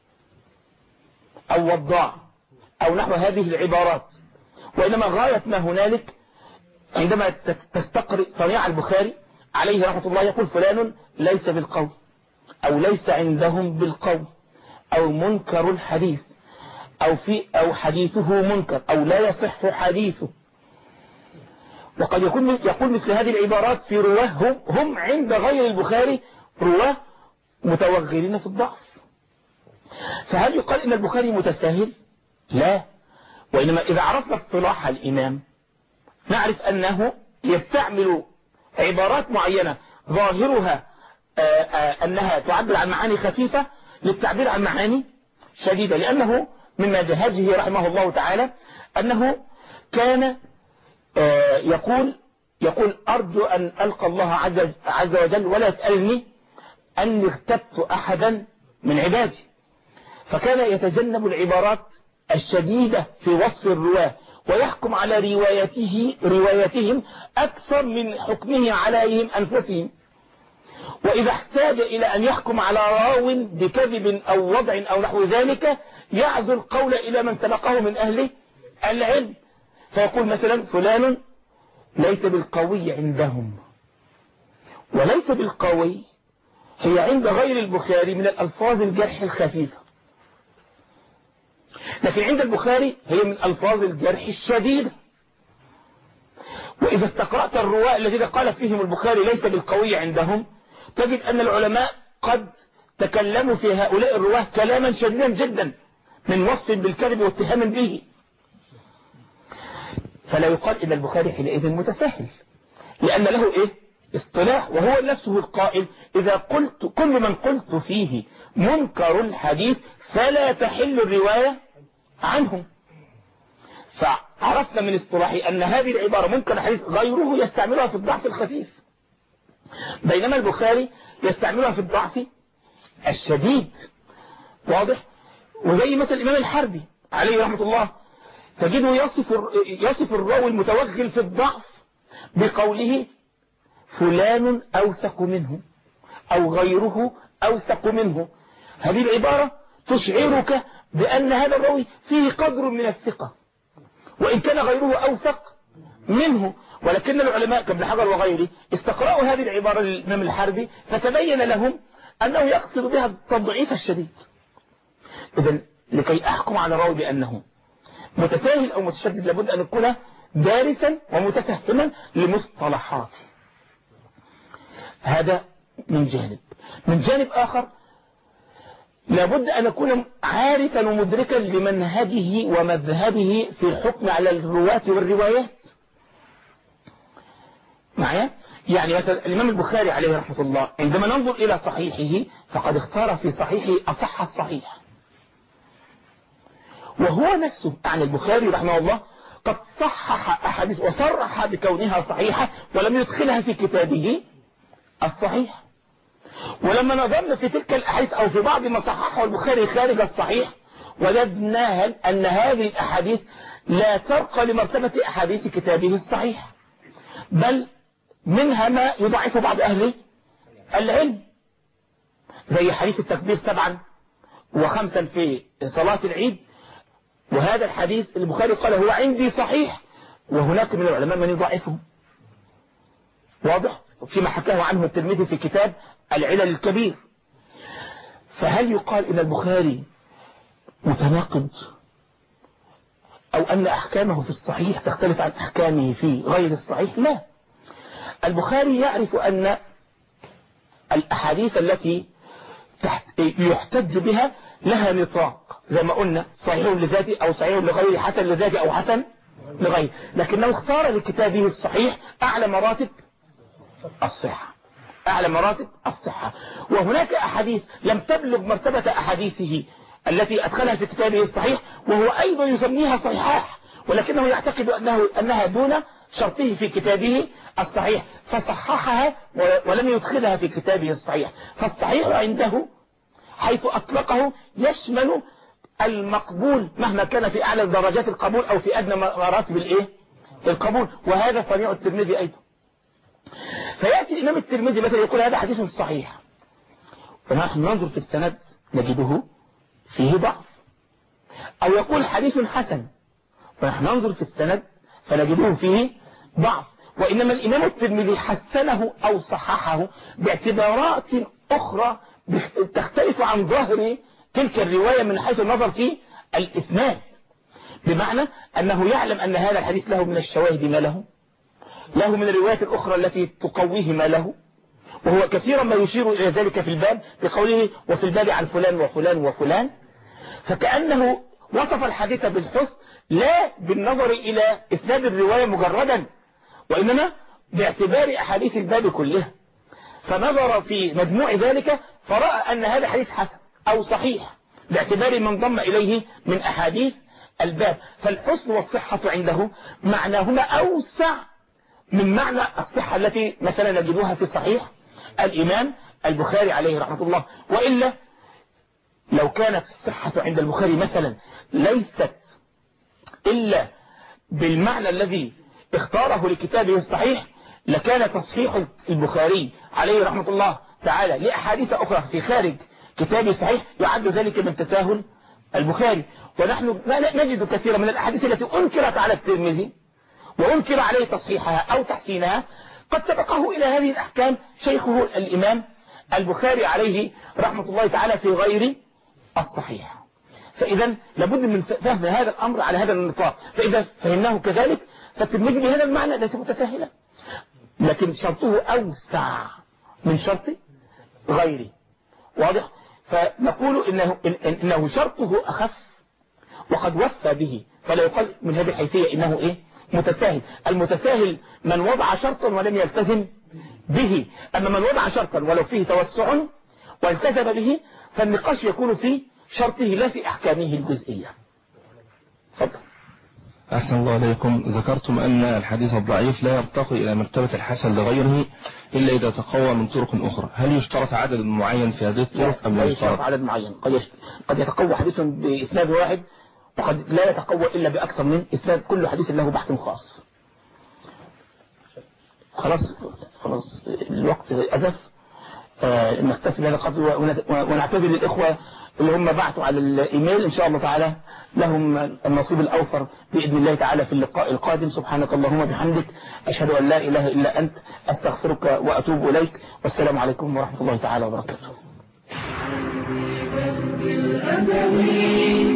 أو وضاع أو نحو هذه العبارات، وإنما غاية ما هنالك عندما تستقرئ صنيع البخاري عليه رحمة الله يقول فلان ليس بالقول أو ليس عندهم بالقول أو منكر الحديث أو في أو حديثه منكر أو لا يصح حديثه. وقد يكون يقول مثل هذه العبارات في رواه هم, هم عند غير البخاري رواه متوغلين في الضعف. فهل يقال إن البخاري متساهل؟ لا، وإنما إذا عرفنا اصطلاح الإمام نعرف أنه يستعمل عبارات معينة ظاهرها آآ آآ أنها تعبر عن معاني خفيفة للتعبير عن معاني شديدة، لأنه من منهجه رحمه الله تعالى أنه كان يقول يقول أرجو أن ألقى الله عز وجل ولا يسألني أني اغتبت أحدا من عبادي، فكان يتجنب العبارات الشديدة في وصف الرواة ويحكم على روايته روايتهم أكثر من حكمه عليهم أنفسهم. وإذا احتاج إلى أن يحكم على راو بكذب أو وضع أو نحو ذلك يعزو القول إلى من سبقه من أهل العلم، فيقول مثلا فلان ليس بالقوي عندهم، وليس بالقوي هي عند غير البخاري من الألفاظ الجرح الخفيفة، لكن عند البخاري هي من ألفاظ الجرح الشديدة. وإذا استقرأت الرواة الذين قال فيهم البخاري ليس بالقوي عندهم تجد أن العلماء قد تكلموا في هؤلاء الرواة كلاما شديدا جدا من وصف بالكذب واتهام به، فلا يقال إن البخاري حينئذ متساهل، لأن له إيه اصطلاح، وهو نفسه القائل إذا قلت كل من قلت فيه منكر الحديث فلا تحل الرواية عنهم. فعرفنا من اصطلاحي أن هذه العبارة منكر الحديث غيره يستعملها في الضعف الخفيف، بينما البخاري يستعملها في الضعف الشديد. واضح؟ وزي مثل الإمام الحربي عليه رحمة الله تجده يصف يصف الراوي المتوغل في الضعف بقوله فلان أوثق منه أو غيره أوثق منه. هذه العبارة تشعرك بأن هذا الراوي فيه قدر من الثقة وإن كان غيره أوثق منه، ولكن العلماء كابن حجر وغيره استقرأوا هذه العبارة للإمام الحربي فتبين لهم أنه يقصد بها التضعيف الشديد. إذن لكي أحكم على راوي بأنه متساهل أو متشدد لابد أن يكون دارسا ومتفهما لمصطلحاته. هذا من جانب. من جانب آخر لابد أن أكون عارفا ومدركا لمنهجه ومذهبه في الحكم على الرواة والروايات. معايا؟ يعني مثلا الإمام البخاري عليه رحمة الله عندما ننظر إلى صحيحه فقد اختار في صحيحه أصح الصحيح، وهو نفسه يعني البخاري رحمه الله قد صحح أحاديث وصرح بكونها صحيحة ولم يدخلها في كتابه الصحيح. ولما نظرنا في تلك الأحاديث أو في بعض ما صححه البخاري خارج الصحيح وجدنا أن هذه الأحاديث لا ترقى لمرتبة أحاديث كتابه الصحيح، بل منها ما يضعف بعض أهل العلم، زي حديث التكبير سبعا وخمسا في صلاة العيد، وهذا الحديث البخاري قال هو عندي صحيح، وهناك من العلماء من يضعفه. واضح؟ فيما حكاه عنه الترمذي في كتاب العلل الكبير. فهل يقال إن البخاري متناقض أو أن أحكامه في الصحيح تختلف عن أحكامه في غير الصحيح؟ لا، البخاري يعرف أن الأحاديث التي يحتج بها لها نطاق، زي ما قلنا صحيح لذاته أو صحيح لغيره، حسن لذاته أو حسن لغيره، لكنه اختار لكتابه الصحيح أعلى مراتب الصحة، أعلى مراتب الصحة. وهناك أحاديث لم تبلغ مرتبة أحاديثه التي أدخلها في كتابه الصحيح وهو أيضا يسميها صحيحة، ولكنه يعتقد أنه أنها دون شرطه في كتابه الصحيح فصححها ولم يدخلها في كتابه الصحيح. فالصحيح عنده حيث أطلقه يشمل المقبول مهما كان في أعلى درجات القبول أو في أدنى مراتب الإيه؟ القبول. وهذا صنيع الترمذي أيضا. فيأتي الإمام الترمذي مثلا يقول هذا حديث صحيح، ونحن ننظر في السند نجده فيه ضعف، أو يقول حديث حسن ونحن ننظر في السند فنجده فيه ضعف. وإنما الإمام الترمذي حسنه أو صححه باعتبارات أخرى تختلف عن ظاهر تلك الرواية من حيث النظر في الإسناد، بمعنى أنه يعلم أن هذا الحديث له من الشواهد ما له، له من الروايات الأخرى التي تقويه ما له، وهو كثيرا ما يشير إلى ذلك في الباب بقوله وفي الباب عن فلان وفلان وفلان. فكأنه وصف الحديث بالحسن لا بالنظر إلى إسناد الرواية مجردا، وإنما باعتبار أحاديث الباب كلها، فنظر في مجموع ذلك فرأى أن هذا حديث حسن أو صحيح باعتبار من ضم إليه من أحاديث الباب. فالحسن والصحة عنده معناهما أوسع من معنى الصحة التي مثلا نجدوها في صحيح الإمام البخاري عليه رحمة الله. وإلا لو كانت الصحة عند البخاري مثلا ليست إلا بالمعنى الذي اختاره لكتابه الصحيح، لكان تصحيح البخاري عليه رحمة الله تعالى لأحاديث أخرى في خارج كتابه الصحيح يعد ذلك من تساهل البخاري. ونحن نجد كثيرا من الأحاديث التي أنكرت على الترمذي وأنكر عليه تصحيحها أو تحسينها قد سبقه إلى هذه الأحكام شيخه الإمام البخاري عليه رحمة الله تعالى في غير الصحيح. فإذا لابد من فهم هذا الأمر على هذا النطاق، فإذا فهمناه كذلك فالترمذي بهذا المعنى ليس متساهلا، لكن شرطه أوسع من شرط غيره. واضح؟ فنقول إنه, إنه شرطه أخف وقد وفى به، فلا يقال من هذه الحيثية إنه إيه متساهل. المتساهل من وضع شرطا ولم يلتزم به، أما من وضع شرطا ولو فيه توسع والتزم به فالنقاش يكون في شرطه لا في أحكامه الجزئية. فضل. أحسن الله عليكم. ذكرتم أن الحديث الضعيف لا يرتقي إلى مرتبة الحسن لغيره إلا إذا تقوى من طرق أخرى، هل يشترط عدد معين في هذه الطرق أم لا يشترط عدد معين؟ قد قد يتقوى حديث بإسناد واحد وقد لا يتقوى إلا بأكثر من إسناد، كل حديث له بحث خاص. خلاص خلاص الوقت أزف، آه نكتفي بهذا القدر ونعتذر للإخوة اللي هم بعثوا على الإيميل، إن شاء الله تعالى لهم النصيب الأوفر بإذن الله تعالى في اللقاء القادم. سبحانك اللهم بحمدك، أشهد أن لا إله إلا أنت، أستغفرك وأتوب إليك، والسلام عليكم ورحمة الله تعالى وبركاته.